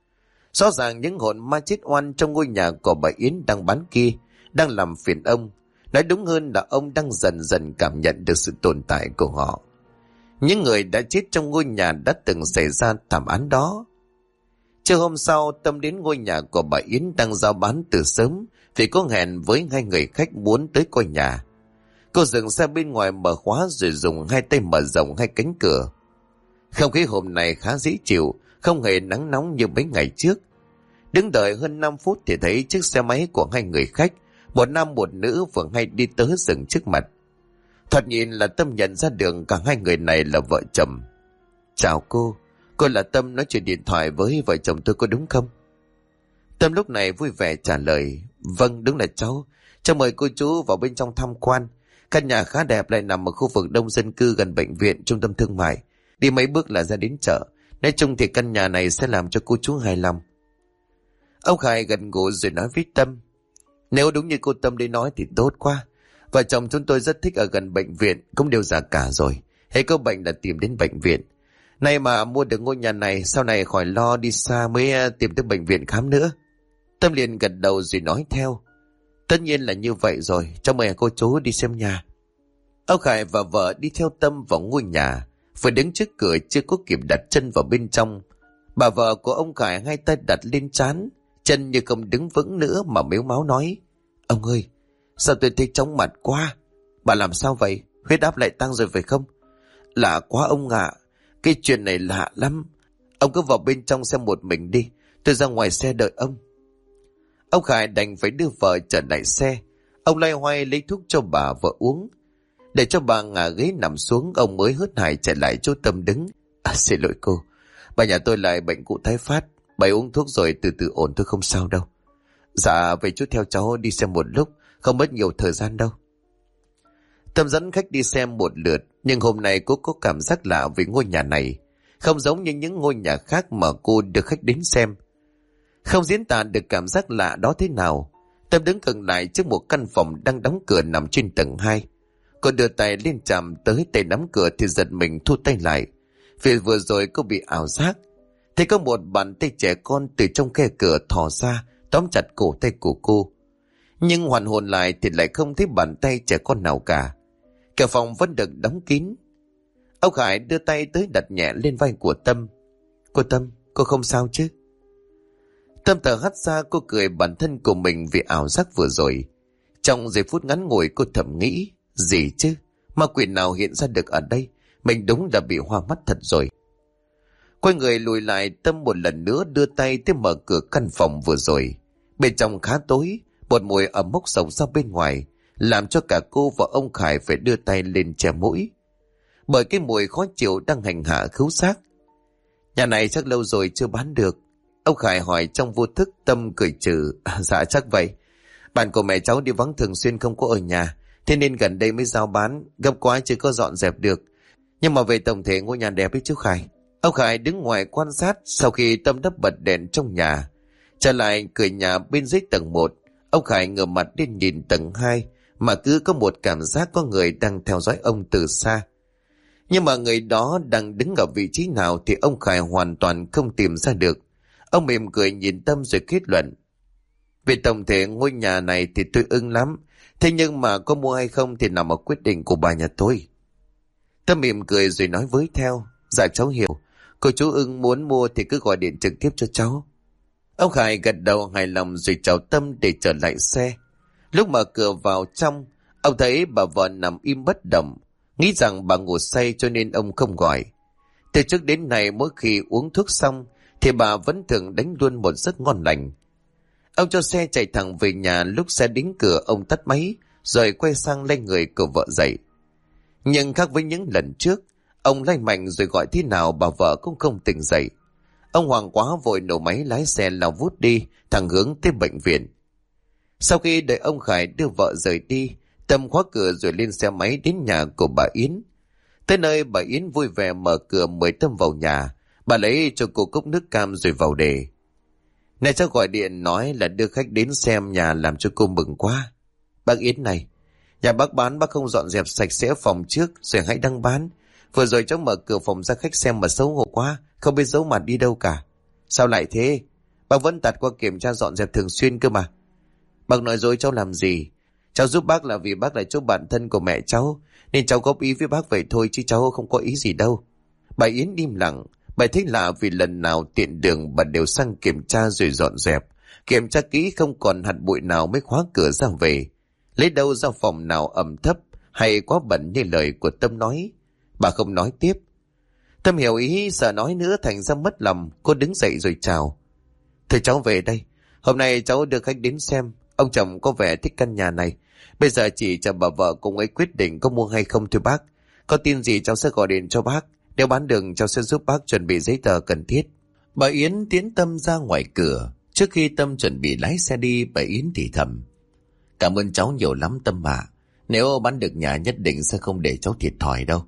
Rõ ràng những hồn ma chết oan trong ngôi nhà của bà Yến đang bán kia đang làm phiền ông. Nói đúng hơn là ông đang dần dần cảm nhận được sự tồn tại của họ. Những người đã chết trong ngôi nhà đã từng xảy ra thảm án đó. Trưa hôm sau, Tâm đến ngôi nhà của bà Yến đang giao bán từ sớm vì có hẹn với hai người khách muốn tới coi nhà. Cô dừng xe bên ngoài mở khóa rồi dùng hai tay mở rộng hai cánh cửa. Không khí hôm nay khá dễ chịu, không hề nắng nóng như mấy ngày trước. Đứng đợi hơn 5 phút thì thấy chiếc xe máy của hai người khách, một nam một nữ vừa hay đi tới dừng trước mặt. Thoạt nhìn là Tâm nhận ra được cả hai người này là vợ chồng. Chào cô là Tâm nói chuyện điện thoại với vợ chồng tôi có đúng không? Tâm lúc này vui vẻ trả lời, vâng đúng là cháu mời cô chú vào bên trong tham quan. Căn nhà khá đẹp, lại nằm ở khu vực đông dân cư gần bệnh viện, trung tâm thương mại. Đi mấy bước là ra đến chợ. Nói chung thì căn nhà này sẽ làm cho cô chú hài lòng. Ông Khải gật gù rồi nói với Tâm, nếu đúng như cô Tâm đi nói thì tốt quá. Vợ chồng chúng tôi rất thích ở gần bệnh viện, cũng đều già cả rồi. Hễ có bệnh là tìm đến bệnh viện. Nay mà mua được ngôi nhà này, sau này khỏi lo đi xa mới tìm tới bệnh viện khám nữa. Tâm liền gật đầu rồi nói theo, tất nhiên là như vậy rồi, cho mời cô chú đi xem nhà. Ông Khải và vợ đi theo Tâm vào ngôi nhà. Vừa đứng trước cửa chưa có kịp đặt chân vào bên trong, bà vợ của ông Khải hai tay đặt lên trán, chân như không đứng vững nữa mà mếu máo nói, ông ơi, sao tôi thấy chóng mặt quá? Bà làm sao vậy? Huyết áp lại tăng rồi phải không? Lạ quá ông ạ, cái chuyện này lạ lắm. Ông cứ vào bên trong xem một mình đi, tôi ra ngoài xe đợi ông. Ông Khải đành phải đưa vợ trở lại xe. Ông loay hoay lấy thuốc cho bà vợ uống. Để cho bà ngả ghế nằm xuống, ông mới hớt hải chạy lại chỗ Tâm đứng. Xin lỗi cô, bà nhà tôi lại bệnh cụ tái phát. Bà uống thuốc rồi từ từ ổn thôi, không sao đâu. Dạ vậy chú theo cháu đi xem một lúc, không mất nhiều thời gian đâu. Tâm dẫn khách đi xem một lượt, nhưng hôm nay cô có cảm giác lạ về ngôi nhà này. Không giống như những ngôi nhà khác mà cô được khách đến xem. Không diễn tả được cảm giác lạ đó thế nào. Tâm đứng gần lại trước một căn phòng đang đóng cửa nằm trên tầng 2. Cô đưa tay lên chạm tới tay nắm cửa thì giật mình thu tay lại. Vì vừa rồi cô bị ảo giác. Thấy có một bàn tay trẻ con từ trong khe cửa thò ra tóm chặt cổ tay của cô. Nhưng hoàn hồn lại thì lại không thấy bàn tay trẻ con nào cả. Cả phòng vẫn được đóng kín. Ông Khải đưa tay tới đặt nhẹ lên vai của Tâm. Cô Tâm, cô không sao chứ? Tâm thở hắt ra, cô cười bản thân của mình vì ảo giác vừa rồi. Trong giây phút ngắn ngủi cô thầm nghĩ, gì chứ, ma quỷ nào hiện ra được ở đây, mình đúng là bị hoa mắt thật rồi. Quay người lùi lại, Tâm một lần nữa đưa tay tới mở cửa căn phòng vừa rồi. Bên trong khá tối, một mùi ẩm mốc sộc ra bên ngoài, làm cho cả cô và ông Khải phải đưa tay lên che mũi. Bởi cái mùi khó chịu đang hành hạ khứu giác. Nhà này chắc lâu rồi chưa bán được. Ông Khải hỏi trong vô thức. Tâm cười trừ, dạ chắc vậy. Bạn của mẹ cháu đi vắng thường xuyên không có ở nhà, thế nên gần đây mới giao bán, gấp quá chưa có dọn dẹp được. Nhưng mà về tổng thể ngôi nhà đẹp ấy chú Khải. Ông Khải đứng ngoài quan sát sau khi Tâm đắp bật đèn trong nhà. Trở lại cửa nhà bên dưới tầng 1, ông Khải ngửa mặt lên nhìn tầng 2, mà cứ có một cảm giác có người đang theo dõi ông từ xa. Nhưng mà người đó đang đứng ở vị trí nào thì ông Khải hoàn toàn không tìm ra được. Ông mỉm cười nhìn Tâm rồi kết luận. Về tổng thể ngôi nhà này thì tôi ưng lắm, thế nhưng mà có mua hay không thì nằm ở quyết định của bà nhà tôi. Tâm mỉm cười rồi nói với theo. Dạ cháu hiểu, cô chú ưng muốn mua thì cứ gọi điện trực tiếp cho cháu. Ông Khải gật đầu hài lòng rồi chào Tâm để trở lại xe. Lúc mở cửa vào trong, ông thấy bà vợ nằm im bất động, nghĩ rằng bà ngủ say cho nên ông không gọi. Từ trước đến nay mỗi khi uống thuốc xong thì bà vẫn thường đánh luôn một giấc ngon lành. Ông cho xe chạy thẳng về nhà. Lúc xe đến cửa ông tắt máy rồi quay sang lay người của vợ dậy. Nhưng khác với những lần trước, ông lay mạnh rồi gọi thế nào bà vợ cũng không tỉnh dậy. Ông hoảng quá vội nổ máy lái xe lao vút đi thẳng hướng tới bệnh viện. Sau khi đợi ông Khải đưa vợ rời đi, Tâm khóa cửa rồi lên xe máy đến nhà của bà Yến. Tới nơi bà Yến vui vẻ mở cửa mời Tâm vào nhà. Bà lấy cho cô cốc nước cam rồi vào đề. Này cháu gọi điện nói là đưa khách đến xem nhà làm cho cô mừng quá. Bác Yến này, nhà bác bán bác không dọn dẹp sạch sẽ phòng trước rồi hãy đăng bán. Vừa rồi cháu mở cửa phòng ra khách xem mà xấu hổ quá, không biết giấu mặt đi đâu cả. Sao lại thế? Bác vẫn tạt qua kiểm tra dọn dẹp thường xuyên cơ mà. Bác nói dối cháu làm gì? Cháu giúp bác là vì bác là chỗ bạn thân của mẹ cháu, nên cháu góp ý với bác vậy thôi chứ cháu không có ý gì đâu. Bà Yến im lặng. Bà thấy lạ vì lần nào tiện đường bà đều sang kiểm tra rồi dọn dẹp. Kiểm tra kỹ không còn hạt bụi nào mới khóa cửa ra về. Lấy đâu ra phòng nào ẩm thấp hay quá bẩn như lời của Tâm nói. Bà không nói tiếp. Tâm hiểu ý, sợ nói nữa thành ra mất lòng. Cô đứng dậy rồi chào. Thôi cháu về đây. Hôm nay cháu đưa khách đến xem. Ông chồng có vẻ thích căn nhà này. Bây giờ chỉ chờ bà vợ cùng ấy quyết định có mua hay không thôi bác. Có tin gì cháu sẽ gọi điện cho bác. Nếu bán được cháu sẽ giúp bác chuẩn bị giấy tờ cần thiết. Bà Yến tiến Tâm ra ngoài cửa. Trước khi Tâm chuẩn bị lái xe đi, bà Yến thì thầm. Cảm ơn cháu nhiều lắm Tâm ạ. Nếu bán được nhà nhất định sẽ không để cháu thiệt thòi đâu.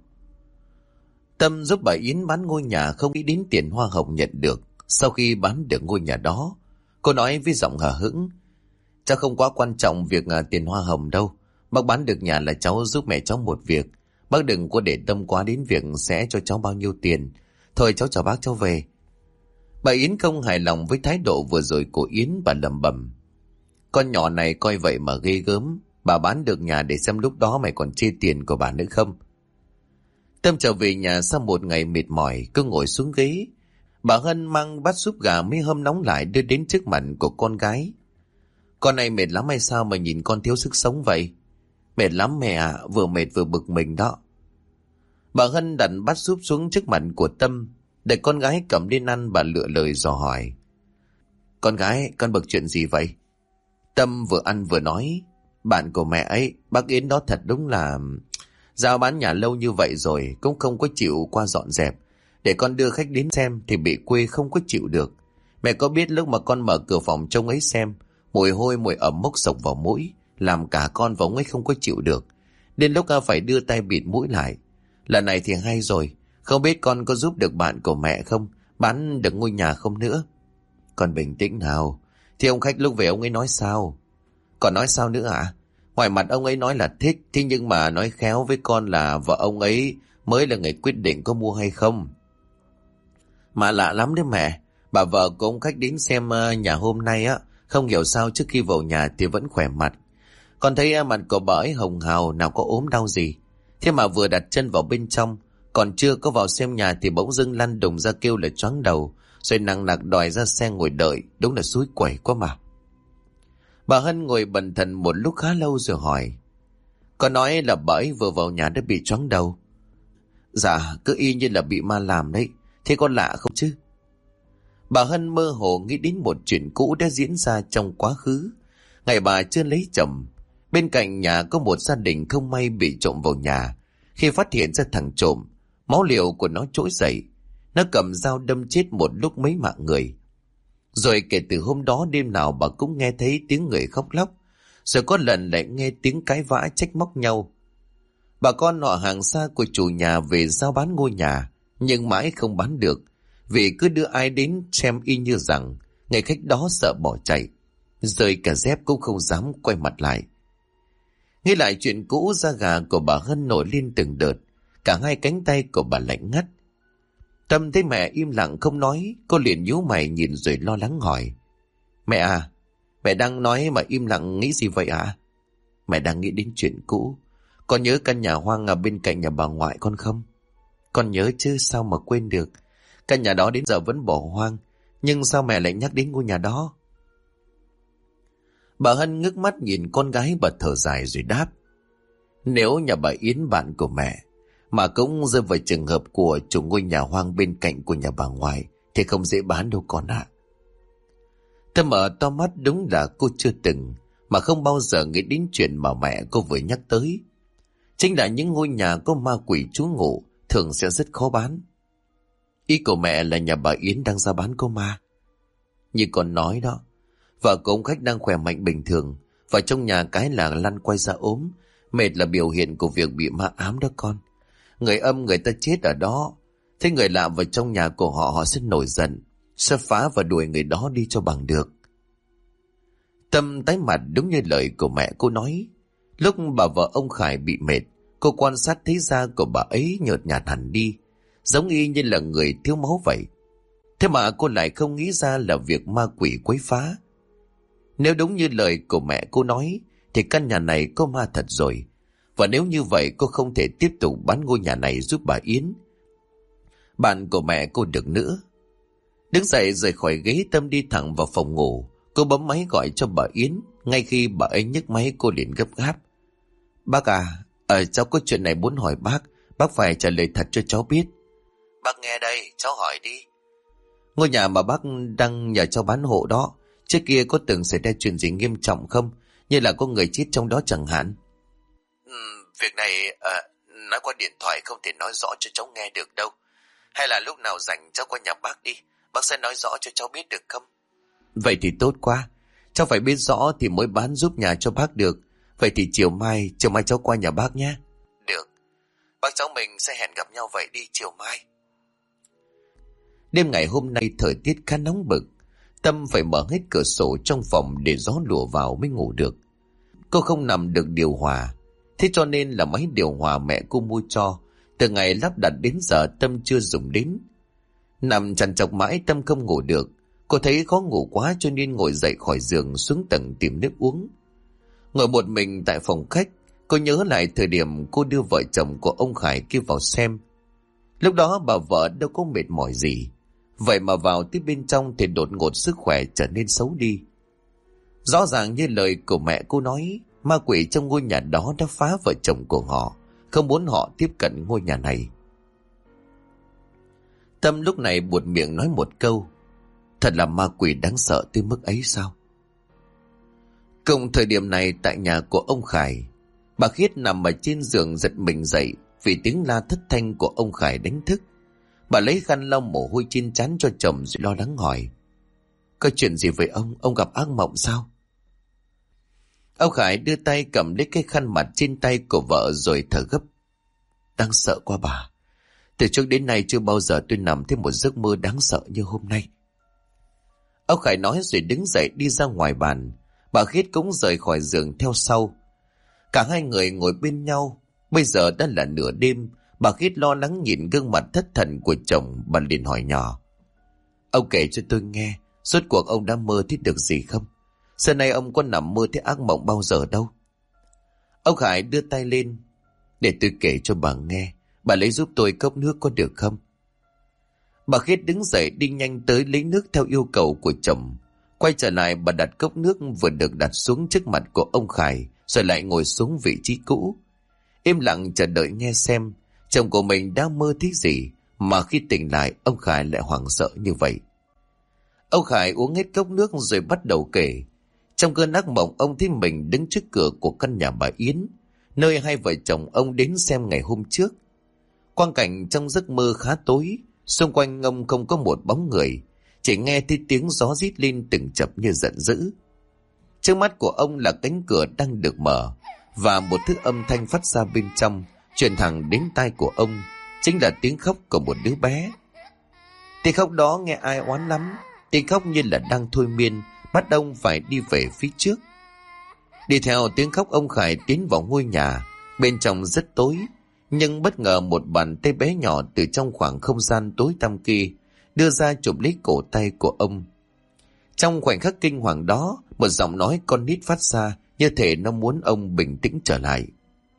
Tâm giúp bà Yến bán ngôi nhà không nghĩ đến tiền hoa hồng nhận được. Sau khi bán được ngôi nhà đó, cô nói với giọng hờ hững. Cháu không quá quan trọng việc tiền hoa hồng đâu. Bác bán được nhà là cháu giúp mẹ cháu một việc. Bác đừng có để tâm quá đến việc sẽ cho cháu bao nhiêu tiền. Thôi cháu chào bác, cháu về. Bà Yến không hài lòng với thái độ vừa rồi của Yến. Bà lẩm bẩm. Con nhỏ này coi vậy mà ghê gớm. Bà bán được nhà để xem lúc đó mày còn chê tiền của bà nữa không. Tâm trở về nhà sau một ngày mệt mỏi, cứ ngồi xuống ghế. Bà Hân mang bát súp gà mới hâm nóng lại đưa đến trước mặt của con gái. Con này mệt lắm hay sao mà nhìn con thiếu sức sống vậy? Mệt lắm mẹ ạ, vừa mệt vừa bực mình đó. Bà Hân đặt bát súp xuống trước mặt của Tâm, để con gái cầm lên ăn. Bà lựa lời dò hỏi. Con gái, con bực chuyện gì vậy? Tâm vừa ăn vừa nói. Bạn của mẹ ấy, bác Yến đó thật đúng là... Giao bán nhà lâu như vậy rồi cũng không có chịu qua dọn dẹp. Để con đưa khách đến xem thì bị quê không có chịu được. Mẹ có biết lúc mà con mở cửa phòng trông ấy xem, mùi hôi mùi ẩm mốc sộc vào mũi, làm cả con và ông ấy không có chịu được. Đến lúc phải đưa tay bịt mũi lại. Lần này thì hay rồi, không biết con có giúp được bạn của mẹ không, bán được ngôi nhà không nữa. Con bình tĩnh nào. Thì ông khách lúc về ông ấy nói sao? Còn nói sao nữa ạ? Ngoài mặt ông ấy nói là thích, thế nhưng mà nói khéo với con là vợ ông ấy mới là người quyết định có mua hay không. Mà lạ lắm đấy mẹ. Bà vợ của ông khách đến xem nhà hôm nay á, không hiểu sao trước khi vào nhà thì vẫn khỏe mặt. Con thấy mặt của bà ấy hồng hào, nào có ốm đau gì. Thế mà vừa đặt chân vào bên trong, còn chưa có vào xem nhà thì bỗng dưng lăn đùng ra kêu là choáng đầu, rồi nặng nặc đòi ra xe ngồi đợi. Đúng là xúi quẩy quá mà. Bà Hân ngồi bần thần một lúc khá lâu rồi hỏi. Có nói là bà ấy vừa vào nhà đã bị choáng đầu. Dạ, cứ y như là bị ma làm đấy. Thế có lạ không chứ? Bà Hân mơ hồ nghĩ đến một chuyện cũ đã diễn ra trong quá khứ. Ngày bà chưa lấy chồng, bên cạnh nhà có một gia đình không may bị trộm vào nhà. Khi phát hiện ra thằng trộm, máu liều của nó trỗi dậy. Nó cầm dao đâm chết một lúc mấy mạng người. Rồi kể từ hôm đó đêm nào bà cũng nghe thấy tiếng người khóc lóc. Rồi có lần lại nghe tiếng cãi vã trách móc nhau. Bà con họ hàng xa của chủ nhà về giao bán ngôi nhà, nhưng mãi không bán được, vì cứ đưa ai đến xem y như rằng người khách đó sợ bỏ chạy, rời cả dép cũng không dám quay mặt lại. Nghĩ lại chuyện cũ, da gà của bà Hân nổi lên từng đợt, cả hai cánh tay của bà lạnh ngắt. Tâm thấy mẹ im lặng không nói, cô liền nhíu mày nhìn rồi lo lắng hỏi. Mẹ à, mẹ đang nói mà im lặng nghĩ gì vậy ạ? Mẹ đang nghĩ đến chuyện cũ. Con nhớ căn nhà hoang ở bên cạnh nhà bà ngoại con không? Con nhớ chứ, sao mà quên được. Căn nhà đó đến giờ vẫn bỏ hoang, nhưng sao mẹ lại nhắc đến ngôi nhà đó? Bà Hân ngước mắt nhìn con gái, bà thở dài rồi đáp. Nếu nhà bà Yến bạn của mẹ mà cũng rơi vào trường hợp của chủ ngôi nhà hoang bên cạnh của nhà bà ngoại thì không dễ bán đâu con ạ. Tâm mở to mắt, đúng là cô chưa từng mà không bao giờ nghĩ đến chuyện mà mẹ cô vừa nhắc tới. Chính là những ngôi nhà có ma quỷ trú ngụ thường sẽ rất khó bán. Ý của mẹ là nhà bà Yến đang ra bán có ma. Như con nói đó, vợ của ông khách đang khỏe mạnh bình thường, và trong nhà cái là lăn quay ra ốm, mệt là biểu hiện của việc bị ma ám đó con. Người âm người ta chết ở đó, thế người lạ vào trong nhà của họ sẽ nổi giận, sẽ phá và đuổi người đó đi cho bằng được. Tâm tái mặt đúng như lời của mẹ cô nói. Lúc bà vợ ông Khải bị mệt, cô quan sát thấy da của bà ấy nhợt nhạt hẳn đi, giống y như là người thiếu máu vậy. Thế mà cô lại không nghĩ ra là việc ma quỷ quấy phá. Nếu đúng như lời của mẹ cô nói thì căn nhà này có ma thật rồi. Và nếu như vậy cô không thể tiếp tục bán ngôi nhà này giúp bà Yến, bạn của mẹ cô, được nữa. Đứng dậy rời khỏi ghế, Tâm đi thẳng vào phòng ngủ. Cô bấm máy gọi cho bà Yến. Ngay khi bà ấy nhấc máy, cô liền gấp gáp. Bác à, cháu có chuyện này muốn hỏi bác. Bác phải trả lời thật cho cháu biết. Bác nghe đây, cháu hỏi đi. Ngôi nhà mà bác đang nhờ cháu bán hộ đó, trước kia có từng xảy ra chuyện gì nghiêm trọng không? Như là có người chết trong đó chẳng hạn. Việc này nói qua điện thoại không thể nói rõ cho cháu nghe được đâu. Hay là lúc nào rảnh cháu qua nhà bác đi, bác sẽ nói rõ cho cháu biết được không? Vậy thì tốt quá. Cháu phải biết rõ thì mới bán giúp nhà cho bác được. Vậy thì chiều mai cháu qua nhà bác nhé. Được. Bác cháu mình sẽ hẹn gặp nhau vậy đi, chiều mai. Đêm ngày hôm nay thời tiết khá nóng bực. Tâm phải mở hết cửa sổ trong phòng để gió lùa vào mới ngủ được. Cô không nằm được điều hòa, thế cho nên là máy điều hòa mẹ cô mua cho, từ ngày lắp đặt đến giờ Tâm chưa dùng đến. Nằm trằn trọc mãi Tâm không ngủ được. Cô thấy khó ngủ quá cho nên ngồi dậy khỏi giường xuống tầng tìm nước uống. Ngồi một mình tại phòng khách, cô nhớ lại thời điểm cô đưa vợ chồng của ông Khải kia vào xem. Lúc đó bà vợ đâu có mệt mỏi gì, vậy mà vào tiếp bên trong thì đột ngột sức khỏe trở nên xấu đi. Rõ ràng như lời của mẹ cô nói, ma quỷ trong ngôi nhà đó đã phá vợ chồng của họ, không muốn họ tiếp cận ngôi nhà này. Tâm lúc này buột miệng nói một câu, thật là ma quỷ đáng sợ tới mức ấy sao? Cùng thời điểm này tại nhà của ông Khải, bà Khiết nằm ở trên giường giật mình dậy vì tiếng la thất thanh của ông Khải đánh thức. Bà lấy khăn lau mồ hôi trên trán cho chồng rồi lo lắng hỏi, có chuyện gì với ông gặp ác mộng sao? Ông Khải đưa tay cầm lấy cái khăn mặt trên tay của vợ rồi thở gấp. Đáng sợ quá bà. Từ trước đến nay chưa bao giờ tôi nằm thấy một giấc mơ đáng sợ như hôm nay. Ông Khải nói rồi đứng dậy đi ra ngoài bàn. Bà Khiết cũng rời khỏi giường theo sau. Cả hai người ngồi bên nhau. Bây giờ đã là nửa đêm. Bà Khiết lo lắng nhìn gương mặt thất thần của chồng. Bà liền hỏi nhỏ, ông kể cho tôi nghe, rốt cuộc ông đã mơ thấy được gì không? Xưa nay ông có nằm mơ thấy ác mộng bao giờ đâu. Ông Khải đưa tay lên, để tôi kể cho bà nghe. Bà lấy giúp tôi cốc nước có được không? Bà Khiết đứng dậy đi nhanh tới lấy nước theo yêu cầu của chồng. Quay trở lại, bà đặt cốc nước vừa được đặt xuống trước mặt của ông Khải, rồi lại ngồi xuống vị trí cũ. Im lặng chờ đợi nghe xem chồng của mình đã mơ thấy gì mà khi tỉnh lại ông Khải lại hoảng sợ như vậy. Ông Khải uống hết cốc nước rồi bắt đầu kể. Trong cơn ác mộng, ông thấy mình đứng trước cửa của căn nhà bà Yến, nơi hai vợ chồng ông đến xem ngày hôm trước. Quang cảnh trong giấc mơ khá tối, xung quanh ông không có một bóng người, chỉ nghe thấy tiếng gió rít lên từng chập như giận dữ. Trước mắt của ông là cánh cửa đang được mở, và một thứ âm thanh phát ra bên trong, truyền thẳng đến tai của ông, chính là tiếng khóc của một đứa bé. Tiếng khóc đó nghe ai oán lắm, tiếng khóc như là đang thôi miên, bắt ông phải đi về phía trước. Đi theo tiếng khóc, ông Khải tiến vào ngôi nhà. Bên trong rất tối, nhưng bất ngờ một bàn tay bé nhỏ từ trong khoảng không gian tối tăm kia đưa ra chụp lấy cổ tay của ông. Trong khoảnh khắc kinh hoàng đó, một giọng nói con nít phát ra, như thể nó muốn ông bình tĩnh trở lại.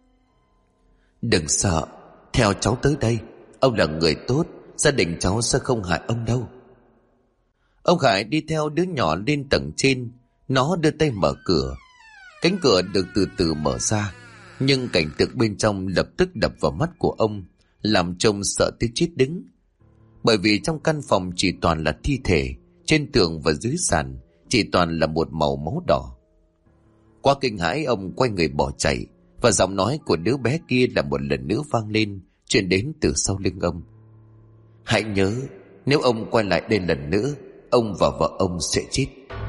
Đừng sợ, theo cháu tới đây. Ông là người tốt, gia đình cháu sẽ không hại ông đâu. Ông Khải đi theo đứa nhỏ lên tầng trên. Nó đưa tay mở cửa. Cánh cửa được từ từ mở ra, nhưng cảnh tượng bên trong lập tức đập vào mắt của ông, làm trông sợ tới chết đứng. Bởi vì trong căn phòng chỉ toàn là thi thể, trên tường và dưới sàn chỉ toàn là một màu máu đỏ. Quá kinh hãi, ông quay người bỏ chạy, và giọng nói của đứa bé kia là một lần nữa vang lên, truyền đến từ sau lưng ông. Hãy nhớ, nếu ông quay lại đây lần nữa, ông và vợ ông sẽ chết.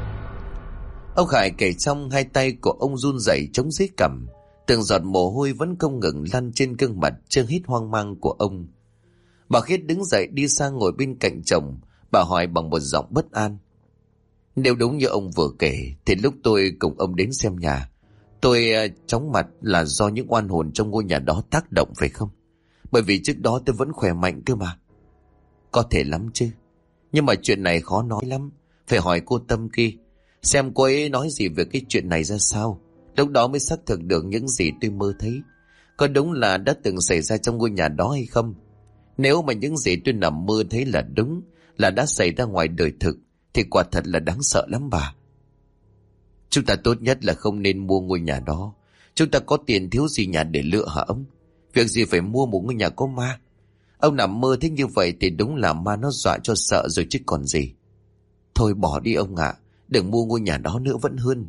Ông Khải kể xong, hai tay của ông run rẩy chống dưới cằm, từng giọt mồ hôi vẫn không ngừng lăn trên gương mặt trơ hết hoang mang của ông. Bà Khiết đứng dậy đi sang ngồi bên cạnh chồng. Bà hỏi bằng một giọng bất an. Nếu đúng như ông vừa kể, thì lúc tôi cùng ông đến xem nhà, tôi chóng mặt là do những oan hồn trong ngôi nhà đó tác động phải không? Bởi vì trước đó tôi vẫn khỏe mạnh cơ mà. Có thể lắm chứ, nhưng mà chuyện này khó nói lắm. Phải hỏi cô Tâm kia, xem cô ấy nói gì về cái chuyện này ra sao. Lúc đó mới xác thực được những gì tôi mơ thấy có đúng là đã từng xảy ra trong ngôi nhà đó hay không. Nếu mà những gì tôi nằm mơ thấy là đúng, là đã xảy ra ngoài đời thực, thì quả thật là đáng sợ lắm bà. Chúng ta tốt nhất là không nên mua ngôi nhà đó. Chúng ta có tiền thiếu gì nhà để lựa hả ông? Việc gì phải mua một ngôi nhà có ma? Ông nằm mơ thích như vậy thì đúng là ma nó dọa cho sợ rồi chứ còn gì. Thôi bỏ đi ông ạ, đừng mua ngôi nhà đó nữa vẫn hơn.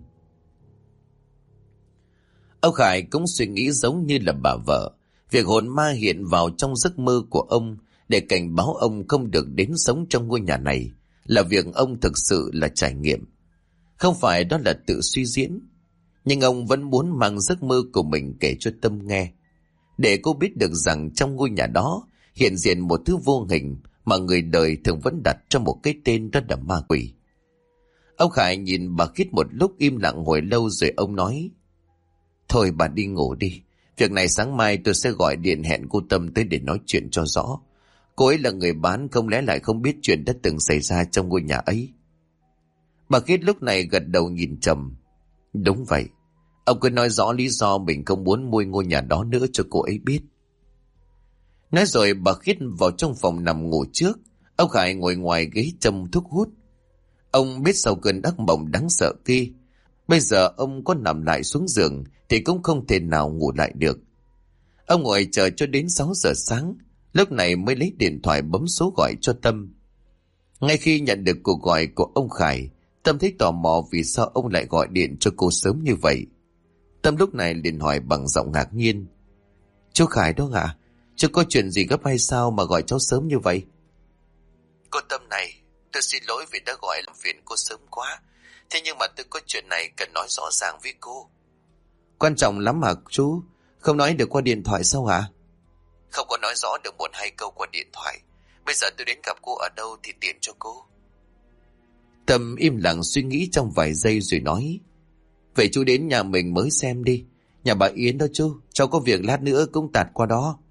Ông Khải cũng suy nghĩ giống như là bà vợ. Việc hồn ma hiện vào trong giấc mơ của ông để cảnh báo ông không được đến sống trong ngôi nhà này là việc ông thực sự là trải nghiệm, không phải đó là tự suy diễn. Nhưng ông vẫn muốn mang giấc mơ của mình kể cho Tâm nghe, để cô biết được rằng trong ngôi nhà đó hiện diện một thứ vô hình mà người đời thường vẫn đặt cho một cái tên, đó là ma quỷ. Ông Khải nhìn bà Khiết một lúc im lặng hồi lâu rồi ông nói: Thôi bà đi ngủ đi. Việc này sáng mai tôi sẽ gọi điện hẹn cô Tâm tới để nói chuyện cho rõ. Cô ấy là người bán, không lẽ lại không biết chuyện đã từng xảy ra trong ngôi nhà ấy. Bà Khiết lúc này gật đầu nhìn chồng. Đúng vậy. Ông cứ nói rõ lý do mình không muốn mua ngôi nhà đó nữa cho cô ấy biết. Nói rồi bà Khiết vào trong phòng nằm ngủ trước. Ông Khải ngồi ngoài ghế châm thuốc hút. Ông biết sau cơn ác mộng đáng sợ kia, bây giờ ông có nằm lại xuống giường thì cũng không thể nào ngủ lại được. Ông ngồi chờ cho đến 6 giờ sáng, lúc này mới lấy điện thoại bấm số gọi cho Tâm. Ngay khi nhận được cuộc gọi của ông Khải, Tâm thấy tò mò vì sao ông lại gọi điện cho cô sớm như vậy. Tâm lúc này liền hỏi bằng giọng ngạc nhiên: Chú Khải đó ạ? Chú có chuyện gì gấp hay sao mà gọi cháu sớm như vậy? Cô Tâm này, tôi xin lỗi vì đã gọi làm phiền cô sớm quá. Thế nhưng mà tôi có chuyện này cần nói rõ ràng với cô. Quan trọng lắm hả chú? Không nói được qua điện thoại sao hả? Không có nói rõ được 1-2 câu qua điện thoại. Bây giờ tôi đến gặp cô ở đâu thì tiện cho cô. Tâm im lặng suy nghĩ trong vài giây rồi nói: Vậy chú đến nhà mình mới xem đi. Nhà bà Yến đó chú, cháu có việc lát nữa cũng tạt qua đó.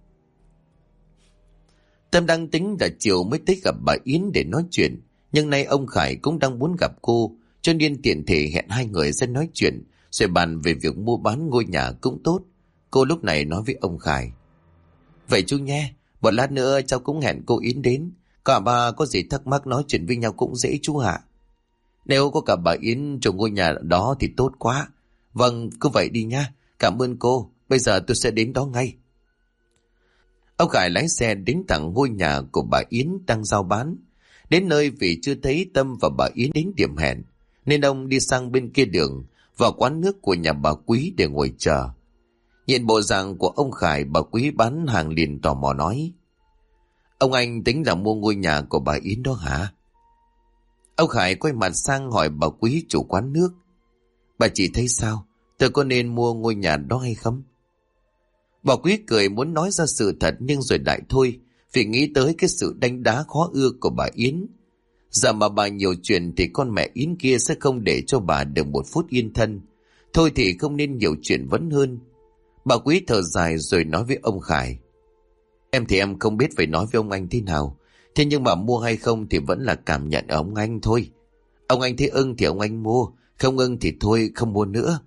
Tâm đang tính là chiều mới tới gặp bà Yến để nói chuyện, nhưng nay ông Khải cũng đang muốn gặp cô, cho nên tiện thể hẹn hai người ra nói chuyện rồi bàn về việc mua bán ngôi nhà cũng tốt. Cô lúc này nói với ông Khải: Vậy chú nghe, một lát nữa cháu cũng hẹn cô Yến đến, cả ba có gì thắc mắc nói chuyện với nhau cũng dễ chú ạ. Nếu có cả bà Yến trong ngôi nhà đó thì tốt quá. Vâng, cứ vậy đi nha. Cảm ơn cô. Bây giờ tôi sẽ đến đó ngay. Ông Khải lái xe đến thẳng ngôi nhà của bà Yến đang giao bán. Đến nơi vì chưa thấy Tâm và bà Yến đến điểm hẹn, nên ông đi sang bên kia đường, vào quán nước của nhà bà Quý để ngồi chờ. Nhìn bộ dạng của ông Khải, bà Quý bán hàng liền tò mò nói: Ông anh tính là mua ngôi nhà của bà Yến đó hả? Ông Khải quay mặt sang hỏi bà Quý chủ quán nước: Bà chị thấy sao? Tôi có nên mua ngôi nhà đó hay không? Bà Quý cười muốn nói ra sự thật nhưng rồi lại thôi, vì nghĩ tới cái sự đánh đá khó ưa của bà Yến. Giờ mà bà nhiều chuyện thì con mẹ Yến kia sẽ không để cho bà được một phút yên thân. Thôi thì không nên nhiều chuyện vẫn hơn. Bà Quý thở dài rồi nói với ông Khải: Em thì em không biết phải nói với ông anh thế nào. Thế nhưng mà mua hay không thì vẫn là cảm nhận ở ông anh thôi. Ông anh thấy ưng thì ông anh mua, không ưng thì thôi không mua nữa.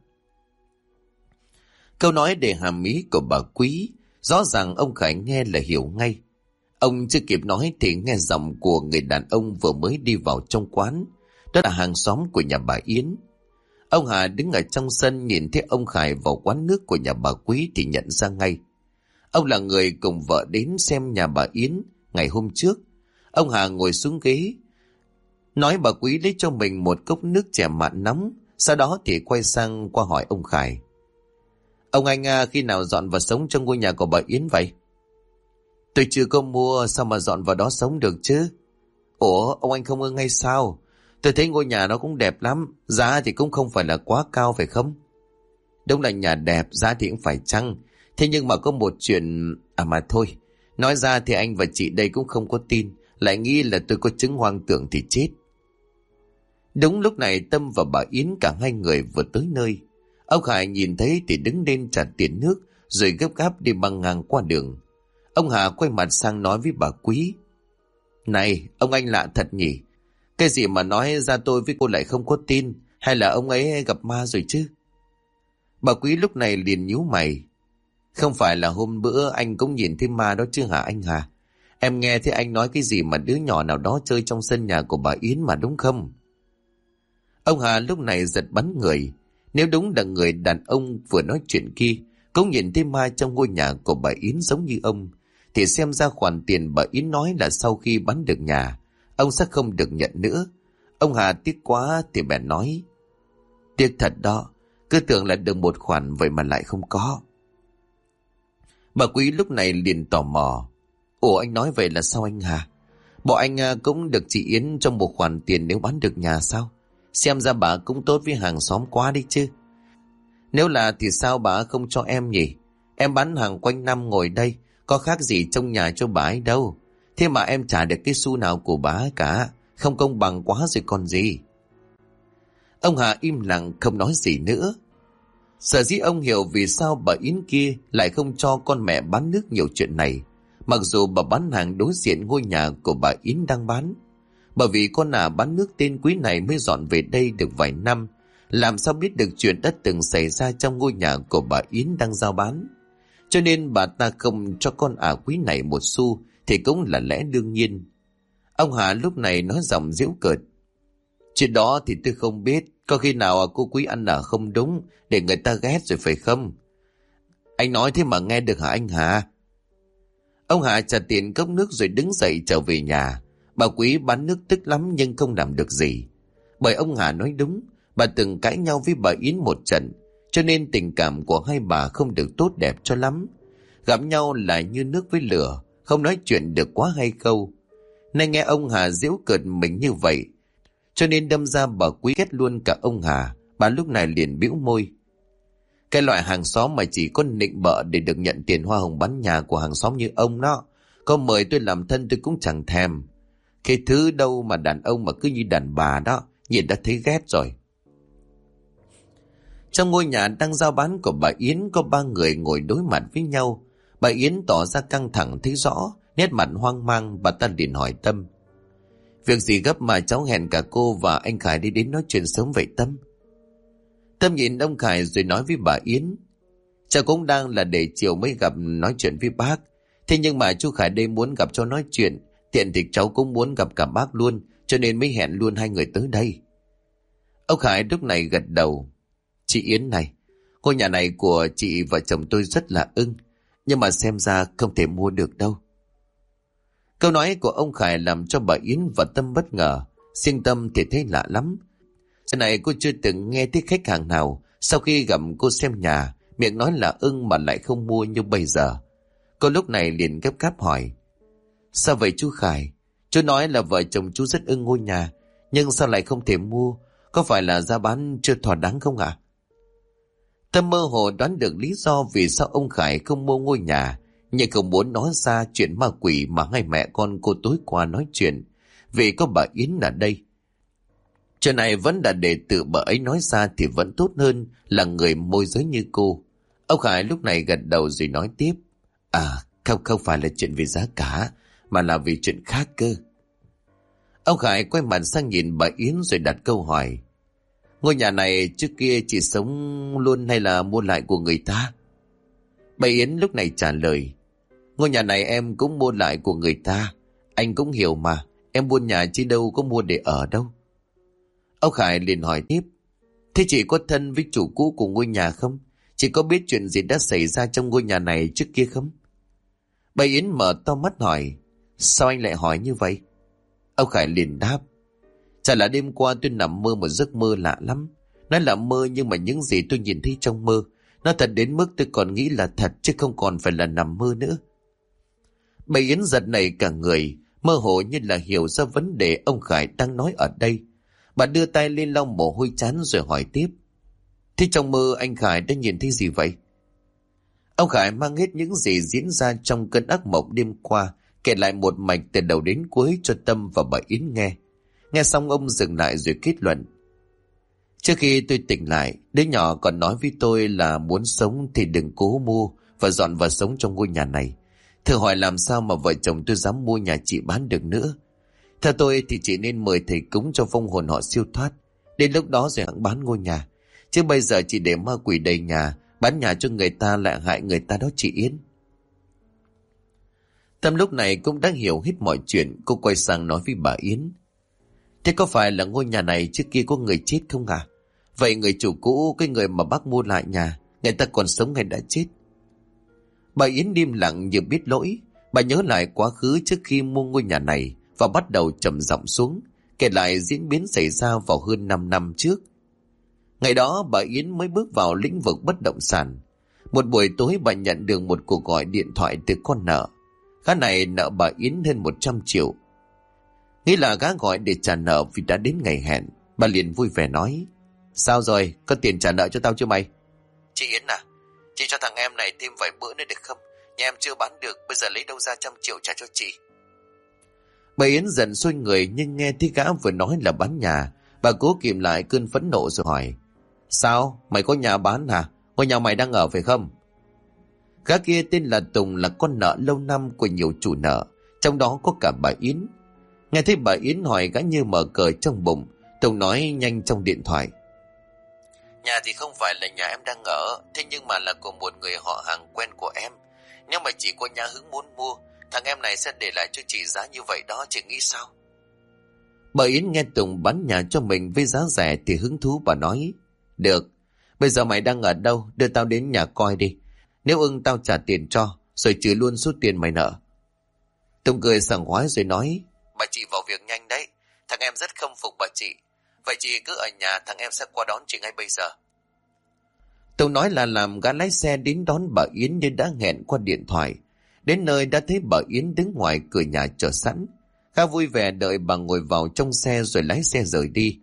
Câu nói để hàm ý của bà Quý, rõ ràng ông Khải nghe là hiểu ngay. Ông chưa kịp nói thì nghe giọng của người đàn ông vừa mới đi vào trong quán. Đó là hàng xóm của nhà bà Yến. Ông Hà đứng ở trong sân nhìn thấy ông Khải vào quán nước của nhà bà Quý thì nhận ra ngay. Ông là người cùng vợ đến xem nhà bà Yến ngày hôm trước. Ông Hà ngồi xuống ghế, nói bà Quý lấy cho mình một cốc nước chè mặn nóng, sau đó thì quay sang qua hỏi ông Khải: Ông anh khi nào dọn vào sống trong ngôi nhà của bà Yến vậy? Tôi chưa có mua, sao mà dọn vào đó sống được chứ? Ủa, ông anh không ưng hay sao? Tôi thấy ngôi nhà nó cũng đẹp lắm, giá thì cũng không phải là quá cao phải không? Đúng là nhà đẹp, giá thì cũng phải chăng. Thế nhưng mà có một chuyện... mà thôi, nói ra thì anh và chị đây cũng không có tin, lại nghĩ là tôi có chứng hoang tưởng thì chết. Đúng lúc này Tâm và bà Yến cả hai người vừa tới nơi. Ông Khải nhìn thấy thì đứng lên trả tiền nước, rồi gấp gáp đi băng ngang qua đường. Ông Hà quay mặt sang nói với bà Quý: Này, ông anh lạ thật nhỉ? Cái gì mà nói ra tôi với cô lại không có tin, hay là ông ấy gặp ma rồi chứ? Bà Quý lúc này liền nhíu mày: Không phải là hôm bữa anh cũng nhìn thấy ma đó chứ hả anh Hà? Em nghe thấy anh nói cái gì mà đứa nhỏ nào đó chơi trong sân nhà của bà Yến mà đúng không? Ông Hà lúc này giật bắn người. Nếu đúng là người đàn ông vừa nói chuyện kia cũng nhìn thấy ma trong ngôi nhà của bà Yến giống như ông, thì xem ra khoản tiền bà Yến nói là sau khi bán được nhà, ông sẽ không được nhận nữa. Ông Hà tiếc quá thì bèn nói: Tiếc thật đó, cứ tưởng là được một khoản vậy mà lại không có. Bà Quý lúc này liền tò mò: Ủa anh nói vậy là sao anh Hà? Bộ anh cũng được chị Yến trong một khoản tiền nếu bán được nhà sao? Xem ra bà cũng tốt với hàng xóm quá đi chứ. Nếu là thì sao bà không cho em nhỉ? Em bán hàng quanh năm ngồi đây, có khác gì trong nhà cho bà ấy đâu. Thế mà em trả được cái xu nào của bà ấy cả. Không công bằng quá rồi còn gì. Ông Hà im lặng không nói gì nữa. Sở dĩ ông hiểu vì sao bà Yến kia lại không cho con mẹ bán nước nhiều chuyện này, mặc dù bà bán hàng đối diện ngôi nhà của bà Yến đang bán. Bởi vì con bán nước tên Quý này mới dọn về đây được vài năm, làm sao biết được chuyện đã từng xảy ra trong ngôi nhà của bà Yến đang giao bán. Cho nên bà ta không cho con Quý này một xu thì cũng là lẽ đương nhiên. Ông Hà lúc này nói giọng giễu cợt: Chuyện đó thì tôi không biết, có khi nào cô Quý ăn không đúng để người ta ghét rồi phải không? Anh nói thế mà nghe được hả anh Hà? Ông Hà trả tiền cốc nước rồi đứng dậy trở về nhà. Bà Quý bán nước tức lắm nhưng không làm được gì. Bởi ông Hà nói đúng, bà từng cãi nhau với bà Yến một trận, cho nên tình cảm của hai bà không được tốt đẹp cho lắm. Gặp nhau là như nước với lửa, không nói chuyện được quá hay câu. Nay nghe ông Hà giễu cợt mình như vậy, cho nên đâm ra bà Quý ghét luôn cả ông Hà. Bà lúc này liền bĩu môi: Cái loại hàng xóm mà chỉ có nịnh bợ để được nhận tiền hoa hồng bán nhà của hàng xóm như ông đó, có mời tôi làm thân tôi cũng chẳng thèm. Cái thứ đâu mà đàn ông mà cứ như đàn bà đó, nhìn đã thấy ghét rồi. Trong ngôi nhà đang giao bán của bà Yến có ba người ngồi đối mặt với nhau. Bà Yến tỏ ra căng thẳng thấy rõ, nét mặt hoang mang. Bà ta liền hỏi Tâm: Việc gì gấp mà cháu hẹn cả cô và anh Khải đi đến nói chuyện sớm vậy Tâm? Tâm nhìn ông Khải rồi nói với bà Yến: Cháu cũng đang là để chiều mới gặp nói chuyện với bác. Thế nhưng mà chú Khải đây muốn gặp cho nói chuyện, tiện thì cháu cũng muốn gặp cả bác luôn, cho nên mới hẹn luôn hai người tới đây. Ông Khải lúc này gật đầu. Chị Yến này, ngôi nhà này của chị và chồng tôi rất là ưng, nhưng mà xem ra không thể mua được đâu. Câu nói của ông Khải làm cho bà Yến và Tâm bất ngờ. Riêng Tâm thì thấy lạ lắm. Cái này cô chưa từng nghe thấy khách hàng nào sau khi gặp cô xem nhà miệng nói là ưng mà lại không mua như bây giờ. Cô lúc này liền gấp gáp hỏi: Sao vậy chú Khải? Chú nói là vợ chồng chú rất ưng ngôi nhà, nhưng sao lại không thể mua? Có phải là giá bán chưa thỏa đáng không ạ? Tâm mơ hồ đoán được lý do vì sao ông Khải không mua ngôi nhà, nhưng không muốn nói ra chuyện ma quỷ mà hai mẹ con cô tối qua nói chuyện, vì có bà Yến ở đây. Chuyện này vẫn là để tự bà ấy nói ra thì vẫn tốt hơn là người môi giới như cô. Ông Khải lúc này gật đầu rồi nói tiếp: không phải là chuyện về giá cả, mà là vì chuyện khác cơ. Ông Khải quay mặt sang nhìn bà Yến rồi đặt câu hỏi: Ngôi nhà này trước kia chị sống luôn hay là mua lại của người ta? Bà Yến lúc này trả lời: Ngôi nhà này em cũng mua lại của người ta. Anh cũng hiểu mà, em mua nhà chứ đâu có mua để ở đâu. Ông Khải liền hỏi tiếp: Thế chị có thân với chủ cũ của ngôi nhà không? Chị có biết chuyện gì đã xảy ra trong ngôi nhà này trước kia không? Bà Yến mở to mắt hỏi: Sao anh lại hỏi như vậy? Ông Khải liền đáp: Chả là đêm qua tôi nằm mơ một giấc mơ lạ lắm. Nó là mơ nhưng mà những gì tôi nhìn thấy trong mơ nó thật đến mức tôi còn nghĩ là thật chứ không còn phải là nằm mơ nữa. Bà Yến giật nảy cả người, mơ hồ như là hiểu ra vấn đề ông Khải đang nói ở đây. Bà đưa tay lên lau mồ hôi trán rồi hỏi tiếp: Thế trong mơ anh Khải đã nhìn thấy gì vậy? Ông Khải mang hết những gì diễn ra trong cơn ác mộng đêm qua, kể lại một mạch từ đầu đến cuối cho Tâm và bà Yến nghe. Nghe xong ông dừng lại rồi kết luận: Trước khi tôi tỉnh lại, đứa nhỏ còn nói với tôi là muốn sống thì đừng cố mua và dọn vào sống trong ngôi nhà này. Thử hỏi làm sao mà vợ chồng tôi dám mua nhà chị bán được nữa. Theo tôi thì chị nên mời thầy cúng cho vong hồn họ siêu thoát. Đến lúc đó rồi hẵng bán ngôi nhà. Chứ bây giờ chị để ma quỷ đầy nhà, bán nhà cho người ta lại hại người ta đó chị Yến. Tâm lúc này cũng đã hiểu hết mọi chuyện. Cô quay sang nói với bà Yến: Thế có phải là ngôi nhà này trước kia có người chết không à? Vậy người chủ cũ, cái người mà bác mua lại nhà, người ta còn sống hay đã chết? Bà Yến im lặng như biết lỗi. Bà nhớ lại quá khứ trước khi mua ngôi nhà này và bắt đầu trầm giọng xuống, kể lại diễn biến xảy ra vào hơn 5 năm trước. Ngày đó bà Yến mới bước vào lĩnh vực bất động sản. Một buổi tối bà nhận được một cuộc gọi điện thoại từ con nợ. Gã này nợ bà Yến hơn 100 triệu. Nghĩ là gã gọi để trả nợ vì đã đến ngày hẹn. Bà liền vui vẻ nói: Sao rồi, có tiền trả nợ cho tao chưa mày? Chị Yến à, chị cho thằng em này thêm vài bữa nữa được không? Nhà em chưa bán được, bây giờ lấy đâu ra 100 triệu trả cho chị? Bà Yến dần xuôi người, nhưng nghe thấy gã vừa nói là bán nhà, bà cố kìm lại cơn phẫn nộ rồi hỏi: Sao, mày có nhà bán hả? Ngôi nhà mày đang ở phải không? Gã kia tên là Tùng, là con nợ lâu năm của nhiều chủ nợ, trong đó có cả bà Yến. Nghe thấy bà Yến hỏi, gã như mở cờ trong bụng. Tùng nói nhanh trong điện thoại: Nhà thì không phải là nhà em đang ở, thế nhưng mà là của một người họ hàng quen của em. Nếu mà chị có nhà hứng muốn mua, thằng em này sẽ để lại cho chị giá như vậy đó, chị nghĩ sao? Bà Yến nghe Tùng bán nhà cho mình với giá rẻ thì hứng thú, bà nói: Được, bây giờ mày đang ở đâu, đưa tao đến nhà coi đi. Nếu ưng tao trả tiền cho, rồi trừ luôn số tiền mày nợ. Tùng cười sảng khoái rồi nói: Bà chị vào việc nhanh đấy, thằng em rất khâm phục bà chị. Vậy chị cứ ở nhà, thằng em sẽ qua đón chị ngay bây giờ. Tùng nói là làm gã lái xe đến đón bà Yến như đã hẹn qua điện thoại. Đến nơi đã thấy bà Yến đứng ngoài cửa nhà chờ sẵn. Gã vui vẻ đợi bà ngồi vào trong xe rồi lái xe rời đi.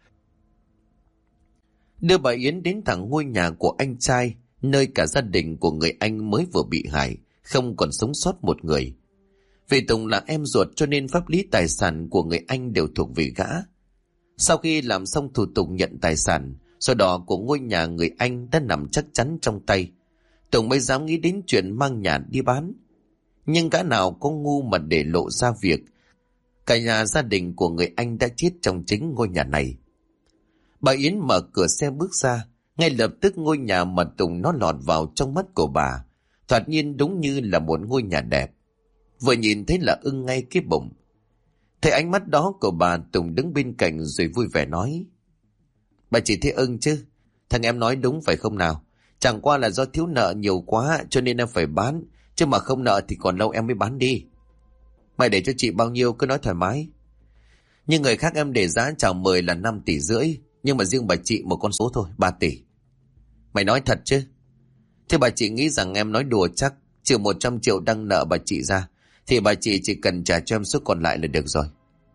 Đưa bà Yến đến thẳng ngôi nhà của anh trai, nơi cả gia đình của người anh mới vừa bị hại, không còn sống sót một người. Vì Tùng là em ruột cho nên pháp lý tài sản của người anh đều thuộc về gã. Sau khi làm xong thủ tục nhận tài sản, sổ đỏ của ngôi nhà người anh đã nằm chắc chắn trong tay. Tùng mới dám nghĩ đến chuyện mang nhà đi bán. Nhưng gã nào có ngu mà để lộ ra việc cả nhà gia đình của người anh đã chết trong chính ngôi nhà này. Bà Yến mở cửa xe bước ra, ngay lập tức ngôi nhà mà Tùng nó lọt vào trong mắt của bà. Thoạt nhiên đúng như là một ngôi nhà đẹp. Vừa nhìn thấy là ưng ngay cái bụng. Thấy ánh mắt đó của bà, Tùng đứng bên cạnh rồi vui vẻ nói: Bà chị thấy ưng chứ? Thằng em nói đúng phải không nào? Chẳng qua là do thiếu nợ nhiều quá cho nên em phải bán. Chứ mà không nợ thì còn lâu em mới bán đi. Mày để cho chị bao nhiêu cứ nói thoải mái. Nhưng người khác em để giá chào mời là 5,5 tỷ. Nhưng mà riêng bà chị một con số thôi, 3 tỷ. Mày nói thật chứ? Thế bà chị nghĩ rằng em nói đùa chắc. Trừ 100 triệu đang nợ bà chị ra thì bà chị chỉ cần trả cho em số còn lại là được rồi.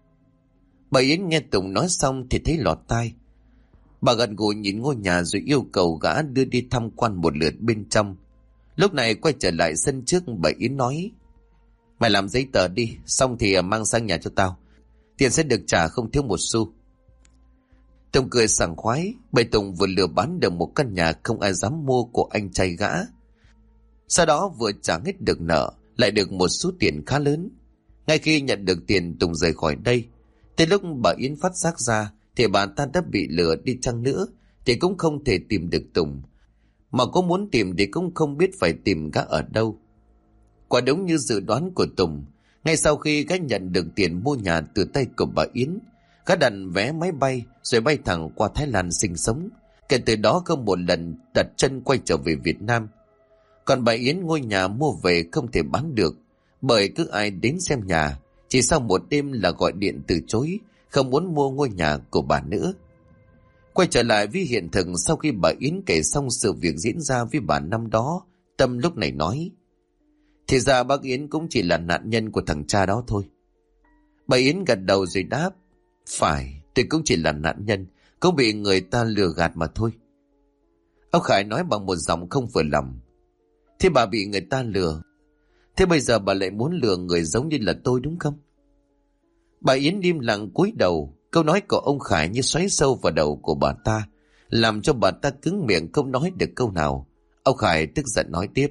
Bà Yến nghe Tùng nói xong thì thấy lọt tai. Bà gật gù nhìn ngôi nhà rồi yêu cầu gã đưa đi tham quan một lượt bên trong. Lúc này quay trở lại sân trước, bà Yến nói: Mày làm giấy tờ đi, xong thì mang sang nhà cho tao. Tiền sẽ được trả không thiếu một xu. Tùng cười sảng khoái, bởi Tùng vừa lừa bán được một căn nhà không ai dám mua của anh trai gã. Sau đó vừa trả hết được nợ, lại được một số tiền khá lớn. Ngay khi nhận được tiền, Tùng rời khỏi đây. Tới lúc bà Yến phát giác ra thì bà ta đã bị lừa đi chăng nữa thì cũng không thể tìm được Tùng. Mà có muốn tìm thì cũng không biết phải tìm gã ở đâu. Quả đúng như dự đoán của Tùng, ngay sau khi gã nhận được tiền mua nhà từ tay của bà Yến, gã đặt vé máy bay rồi bay thẳng qua Thái Lan sinh sống. Kể từ đó không một lần đặt chân quay trở về Việt Nam. Còn bà Yến, ngôi nhà mua về không thể bán được, bởi cứ ai đến xem nhà chỉ sau một đêm là gọi điện từ chối, không muốn mua ngôi nhà của bà nữa. Quay trở lại với hiện thực, sau khi bà Yến kể xong sự việc diễn ra với bà năm đó, Tâm lúc này nói: Thì ra bác Yến cũng chỉ là nạn nhân của thằng cha đó thôi. Bà Yến gật đầu rồi đáp: Phải, tôi cũng chỉ là nạn nhân, cũng bị người ta lừa gạt mà thôi. Ông Khải nói bằng một giọng không vừa lòng: Thế bà bị người ta lừa, thế bây giờ bà lại muốn lừa người giống như là tôi đúng không? Bà Yến im lặng cúi đầu. Câu nói của ông Khải như xoáy sâu vào đầu của bà ta, làm cho bà ta cứng miệng không nói được câu nào. Ông Khải tức giận nói tiếp: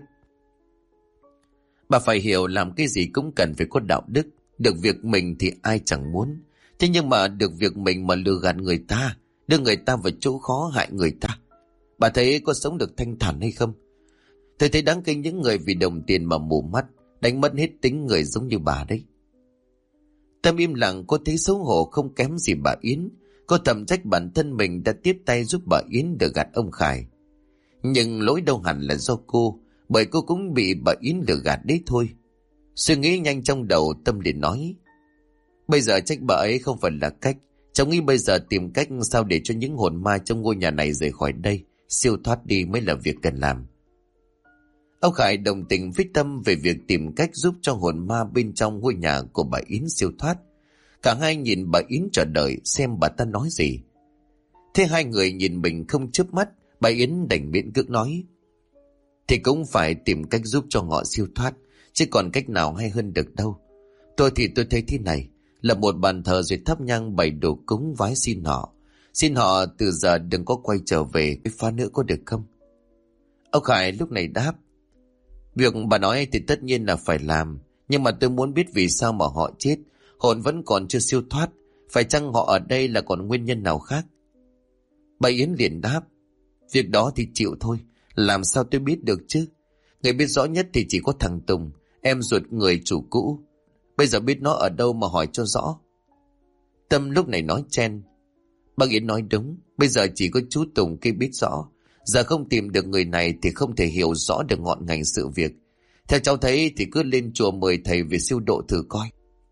Bà phải hiểu, làm cái gì cũng cần phải có đạo đức. Được việc mình thì ai chẳng muốn. Thế nhưng mà được việc mình mà lừa gạt người ta, đưa người ta vào chỗ khó, hại người ta, bà thấy có sống được thanh thản hay không? Tôi thấy đáng kinh những người vì đồng tiền mà mù mắt, đánh mất hết tính người giống như bà đấy. Tâm im lặng, cô thấy xấu hổ không kém gì bà Yến. Cô thầm trách bản thân mình đã tiếp tay giúp bà Yến được gạt ông Khải. Nhưng lỗi đâu hẳn là do cô, bởi cô cũng bị bà Yến lừa gạt đấy thôi. Suy nghĩ nhanh trong đầu, Tâm liền nói: Bây giờ trách bà ấy không phải là cách. Cháu nghĩ bây giờ tìm cách sao để cho những hồn ma trong ngôi nhà này rời khỏi đây, siêu thoát đi mới là việc cần làm. Ông Khải đồng tình với Tâm về việc tìm cách giúp cho hồn ma bên trong ngôi nhà của bà Yến siêu thoát. Cả hai nhìn bà Yến chờ đợi xem bà ta nói gì. Thế hai người nhìn mình không chớp mắt, bà Yến đành miễn cưỡng nói: Thì cũng phải tìm cách giúp cho họ siêu thoát, chứ còn cách nào hay hơn được đâu. Tôi thì tôi thấy thế này, là một bàn thờ rồi thắp nhang bày đồ cúng vái xin họ. Xin họ từ giờ đừng có quay trở về cái phá nữa, có được không? Ông Khải lúc này đáp: Việc bà nói thì tất nhiên là phải làm, nhưng mà tôi muốn biết vì sao mà họ chết, hồn vẫn còn chưa siêu thoát. Phải chăng họ ở đây là còn nguyên nhân nào khác? Bà Yến liền đáp: Việc đó thì chịu thôi, làm sao tôi biết được chứ? Người biết rõ nhất thì chỉ có thằng Tùng, em ruột người chủ cũ. Bây giờ biết nó ở đâu mà hỏi cho rõ. Tâm lúc này nói chen: Bác Yến nói đúng, bây giờ chỉ có chú Tùng kia biết rõ. Giờ không tìm được người này thì không thể hiểu rõ được ngọn ngành sự việc. Theo cháu thấy thì cứ lên chùa mời thầy về siêu độ thử coi.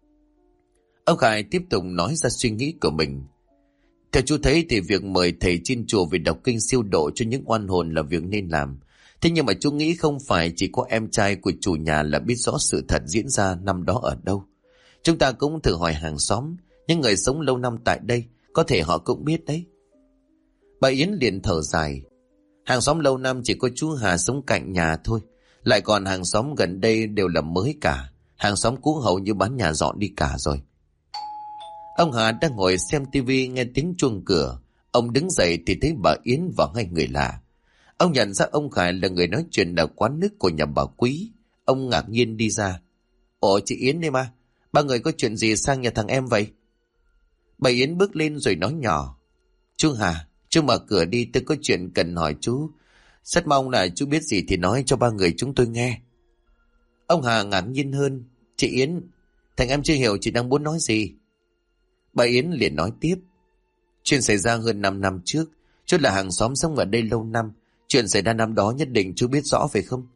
Ông Khải tiếp tục nói ra suy nghĩ của mình. Theo chú thấy thì việc mời thầy trên chùa về đọc kinh siêu độ cho những oan hồn là việc nên làm. Thế nhưng mà chú nghĩ không phải chỉ có em trai của chủ nhà là biết rõ sự thật diễn ra năm đó ở đâu. Chúng ta cũng thử hỏi hàng xóm, những người sống lâu năm tại đây, có thể họ cũng biết đấy. Bà Yến liền thở dài: Hàng xóm lâu năm chỉ có chú Hà sống cạnh nhà thôi, lại còn hàng xóm gần đây đều là mới cả. Hàng xóm cũ hầu như bán nhà dọn đi cả rồi. Ông Hà đang ngồi xem tivi nghe tiếng chuông cửa. Ông đứng dậy thì thấy bà Yến và hai người lạ. Ông nhận ra ông Khải là người nói chuyện ở quán nước của nhà bà Quý. Ông ngạc nhiên đi ra: Ồ, chị Yến đây mà, ba người có chuyện gì sang nhà thằng em vậy? Bà Yến bước lên rồi nói nhỏ: Chú Hà, chú mở cửa đi, tôi có chuyện cần hỏi chú. Rất mong là chú biết gì thì nói cho ba người chúng tôi nghe. Ông Hà ngạc nhiên hơn: Chị Yến, thằng em chưa hiểu chị đang muốn nói gì. Bà Yến liền nói tiếp: Chuyện xảy ra hơn 5 năm trước, Chú là hàng xóm sống ở đây lâu năm, chuyện xảy ra năm đó nhất định chú biết rõ phải không?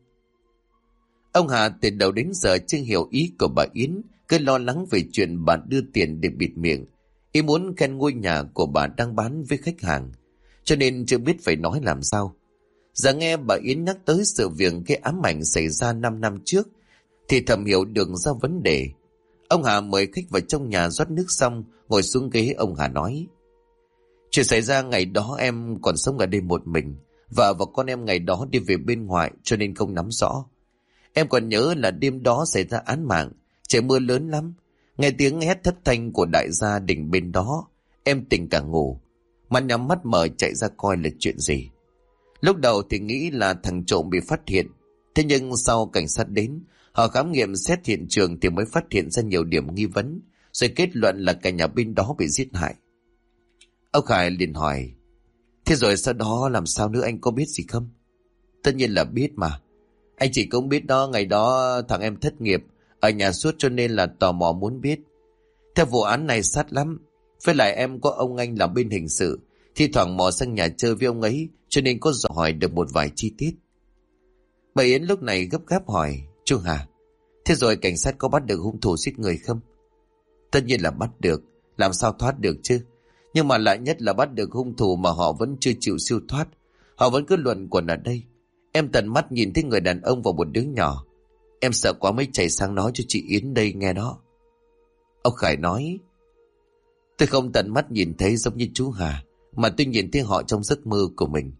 Ông Hà từ đầu đến giờ chưa hiểu ý của bà Yến, cứ lo lắng về chuyện bà đưa tiền để bịt miệng. Ý muốn khen ngôi nhà của bà đang bán với khách hàng, cho nên chưa biết phải nói làm sao. Giờ nghe bà Yến nhắc tới sự việc cái ám ảnh xảy ra 5 năm trước, thì thầm hiểu được ra vấn đề. Ông Hà mời khách vào trong nhà rót nước xong, ngồi xuống ghế ông Hà nói. Chuyện xảy ra ngày đó em còn sống ở đây một mình, vợ và con em ngày đó đi về bên ngoài cho nên không nắm rõ. Em còn nhớ là đêm đó xảy ra án mạng, trời mưa lớn lắm. Nghe tiếng hét thất thanh của đại gia đình bên đó, em tỉnh cả ngủ. Mắt nhắm mắt mở chạy ra coi là chuyện gì. Lúc đầu thì nghĩ là thằng trộm bị phát hiện. Thế nhưng sau cảnh sát đến, họ khám nghiệm xét hiện trường thì mới phát hiện ra nhiều điểm nghi vấn, rồi kết luận là cả nhà bên đó bị giết hại. Ông Khải liền hỏi, thế rồi sau đó làm sao nữa, anh có biết gì không? Tất nhiên là biết mà. Anh chỉ cũng biết đó, ngày đó thằng em thất nghiệp, ở nhà suốt cho nên là tò mò muốn biết. Theo vụ án này sát lắm, với lại em có ông anh làm bên hình sự, thi thoảng mò sang nhà chơi với ông ấy, cho nên có dò hỏi được một vài chi tiết. Bà Yến lúc này gấp gáp hỏi, chú Hà, thế rồi cảnh sát có bắt được hung thủ giết người không? Tất nhiên là bắt được, làm sao thoát được chứ. Nhưng mà lạ nhất là bắt được hung thủ mà họ vẫn chưa chịu siêu thoát. Họ vẫn cứ luẩn quẩn ở đây. Em tận mắt nhìn thấy người đàn ông và một đứa nhỏ. Em sợ quá mới chạy sang nói cho chị Yến đây nghe đó. Ông Khải nói, tôi không tận mắt nhìn thấy giống như chú Hà, mà tôi nhìn thấy họ trong giấc mơ của mình.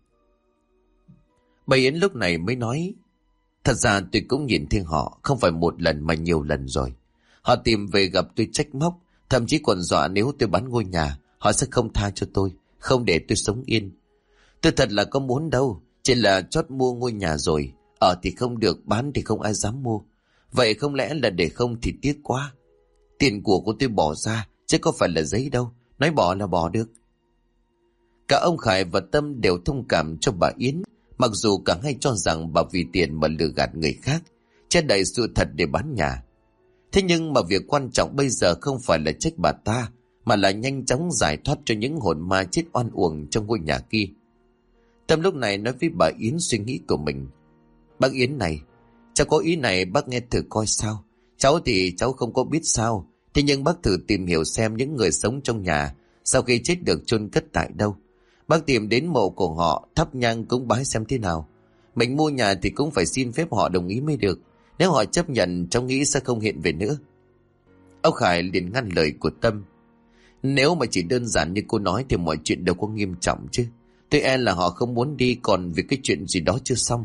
Bà Yến lúc này mới nói, thật ra tôi cũng nhìn thấy họ, không phải một lần mà nhiều lần rồi. Họ tìm về gặp tôi trách móc, thậm chí còn dọa nếu tôi bán ngôi nhà, họ sẽ không tha cho tôi, không để tôi sống yên. Tôi thật là có muốn đâu, chỉ là chót mua ngôi nhà rồi, ở thì không được, bán thì không ai dám mua. Vậy không lẽ là để không thì tiếc quá. Tiền của tôi bỏ ra, chứ có phải là giấy đâu, nói bỏ là bỏ được. Cả ông Khải và Tâm đều thông cảm cho bà Yến, mặc dù cả hai cho rằng bà vì tiền mà lừa gạt người khác, che đậy sự thật để bán nhà. Thế nhưng mà việc quan trọng bây giờ không phải là trách bà ta, mà là nhanh chóng giải thoát cho những hồn ma chết oan uổng trong ngôi nhà kia. Tâm lúc này nói với bà Yến suy nghĩ của mình. Bác Yến này, cháu có ý này bác nghe thử coi sao. Cháu thì cháu không có biết sao, thế nhưng bác thử tìm hiểu xem những người sống trong nhà sau khi chết được chôn cất tại đâu. Bác tìm đến mộ của họ, thắp nhang cúng bái xem thế nào. Mình mua nhà thì cũng phải xin phép họ đồng ý mới được. Nếu họ chấp nhận, cháu nghĩ sẽ không hiện về nữa. Ông Khải liền ngăn lời của Tâm. Nếu mà chỉ đơn giản như cô nói thì mọi chuyện đâu có nghiêm trọng chứ. Tôi e là họ không muốn đi, còn vì cái chuyện gì đó chưa xong.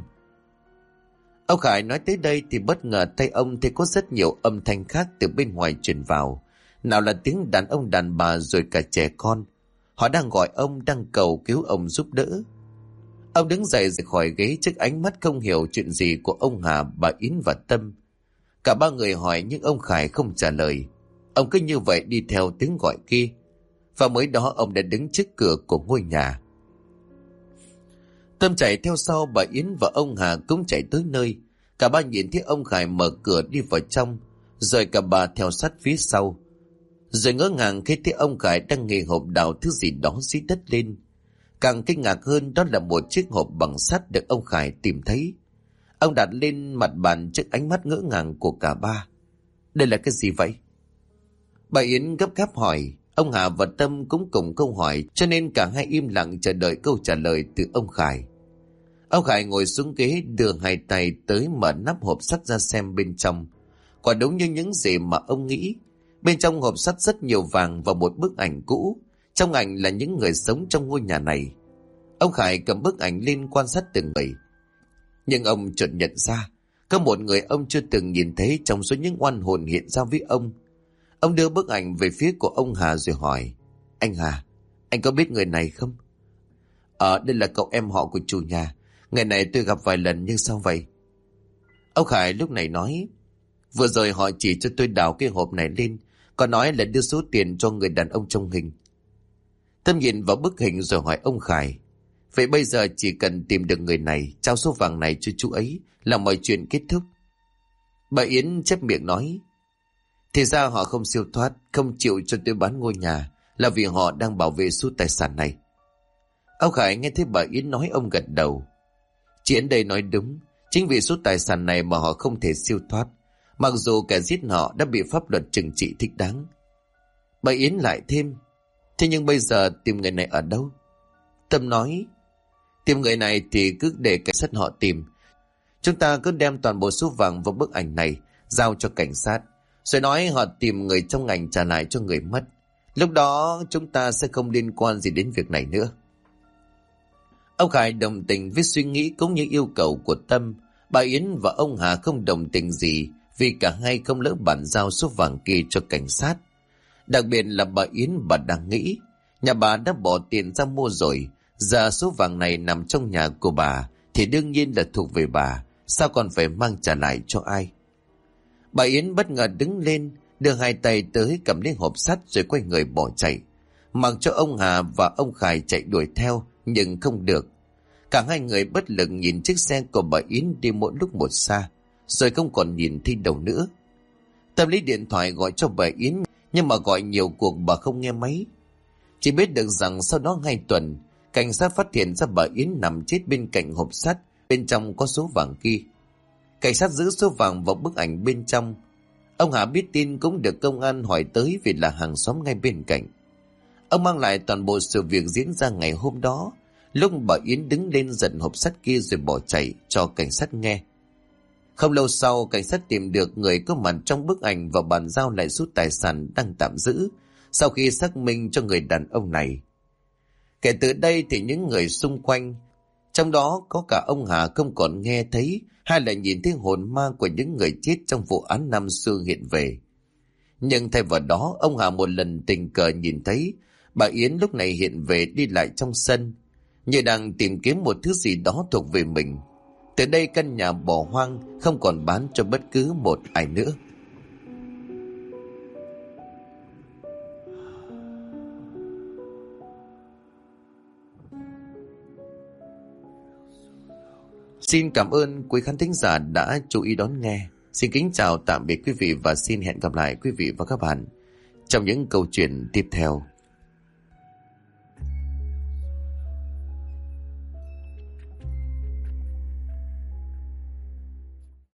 Ông Khải nói tới đây thì bất ngờ tay ông thấy có rất nhiều âm thanh khác từ bên ngoài truyền vào. Nào là tiếng đàn ông đàn bà rồi cả trẻ con. Họ đang gọi ông, đang cầu cứu ông giúp đỡ. Ông đứng dậy rời khỏi ghế trước ánh mắt không hiểu chuyện gì của ông Hà, bà Yến và Tâm. Cả ba người hỏi nhưng ông Khải không trả lời. Ông cứ như vậy đi theo tiếng gọi kia. Và mới đó ông đã đứng trước cửa của ngôi nhà. Tâm chạy theo sau, bà Yến và ông Hà cũng chạy tới nơi. Cả ba nhìn thấy ông Khải mở cửa đi vào trong, rồi cả bà theo sát phía sau. Rồi ngỡ ngàng khi thấy ông Khải đang nghề hộp đào thứ gì đó dưới đất lên. Càng kinh ngạc hơn đó là một chiếc hộp bằng sắt được ông Khải tìm thấy. Ông đặt lên mặt bàn trước ánh mắt ngỡ ngàng của cả ba. Đây là cái gì vậy? Bà Yến gấp gáp hỏi. Ông Hà và Tâm cũng cùng câu hỏi, cho nên cả hai im lặng chờ đợi câu trả lời từ ông Khải. Ông Khải ngồi xuống ghế, đưa hai tay tới mở nắp hộp sắt ra xem bên trong. Quả đúng như những gì mà ông nghĩ. Bên trong hộp sắt rất nhiều vàng và một bức ảnh cũ. Trong ảnh là những người sống trong ngôi nhà này. Ông Khải cầm bức ảnh lên quan sát từng người. Nhưng ông chợt nhận ra, có một người ông chưa từng nhìn thấy trong số những oan hồn hiện ra với ông. Ông đưa bức ảnh về phía của ông Hà rồi hỏi. Anh Hà, anh có biết người này không? Đây là cậu em họ của chủ nhà. Người này tôi gặp vài lần nhưng sao vậy? Ông Khải lúc này nói. Vừa rồi họ chỉ cho tôi đào cái hộp này lên, còn nói là đưa số tiền cho người đàn ông trong hình. Tâm nhìn vào bức hình rồi hỏi ông Khải. Vậy bây giờ chỉ cần tìm được người này, trao số vàng này cho chú ấy là mọi chuyện kết thúc. Bà Yến chép miệng nói. Thì ra họ không siêu thoát, không chịu cho tôi bán ngôi nhà là vì họ đang bảo vệ số tài sản này. Ông Khải nghe thấy bà Yến nói, ông gật đầu. Chị Yến đây nói đúng, chính vì số tài sản này mà họ không thể siêu thoát, mặc dù kẻ giết họ đã bị pháp luật trừng trị thích đáng. Bà Yến lại thêm, thế nhưng bây giờ tìm người này ở đâu? Tâm nói, tìm người này thì cứ để cảnh sát họ tìm. Chúng ta cứ đem toàn bộ số vàng và bức ảnh này giao cho cảnh sát, rồi nói họ tìm người trong ngành trả lại cho người mất. Lúc đó chúng ta sẽ không liên quan gì đến việc này nữa. Ông Khải đồng tình với suy nghĩ cũng như yêu cầu của Tâm. Bà Yến và ông Hà không đồng tình gì, vì cả hai không lỡ bàn giao số vàng kia cho cảnh sát. Đặc biệt là bà Yến, bà đang nghĩ nhà bà đã bỏ tiền ra mua rồi, giờ số vàng này nằm trong nhà của bà thì đương nhiên là thuộc về bà, sao còn phải mang trả lại cho ai? Bà Yến bất ngờ đứng lên, đưa hai tay tới cầm lấy hộp sắt rồi quay người bỏ chạy, mặc cho ông Hà và ông Khải chạy đuổi theo nhưng không được. Cả hai người bất lực nhìn chiếc xe của bà Yến đi mỗi lúc một xa, rồi không còn nhìn thấy đâu nữa. Tâm lấy điện thoại gọi cho bà Yến, nhưng mà gọi nhiều cuộc bà không nghe máy. Chỉ biết được rằng sau đó 2 tuần, cảnh sát phát hiện ra bà Yến nằm chết bên cạnh hộp sắt, bên trong có số vàng kia. Cảnh sát giữ số vàng và bức ảnh bên trong. Ông Hà biết tin cũng được công an hỏi tới vì là hàng xóm ngay bên cạnh. Ông mang lại toàn bộ sự việc diễn ra ngày hôm đó, lúc bà Yến đứng lên giật hộp sắt kia rồi bỏ chạy cho cảnh sát nghe. Không lâu sau, cảnh sát tìm được người có mặt trong bức ảnh và bàn giao lại số tài sản đang tạm giữ sau khi xác minh cho người đàn ông này. Kể từ đây thì những người xung quanh, trong đó có cả ông Hà, không còn nghe thấy hay là nhìn thấy hồn ma của những người chết trong vụ án năm xưa hiện về. Nhưng thay vào đó, ông Hà một lần tình cờ nhìn thấy bà Yến lúc này hiện về đi lại trong sân, như đang tìm kiếm một thứ gì đó thuộc về mình. Từ đây căn nhà bỏ hoang không còn bán cho bất cứ một ai nữa. Xin cảm ơn quý khán thính giả đã chú ý đón nghe. Xin kính chào tạm biệt quý vị và xin hẹn gặp lại quý vị và các bạn trong những câu chuyện tiếp theo.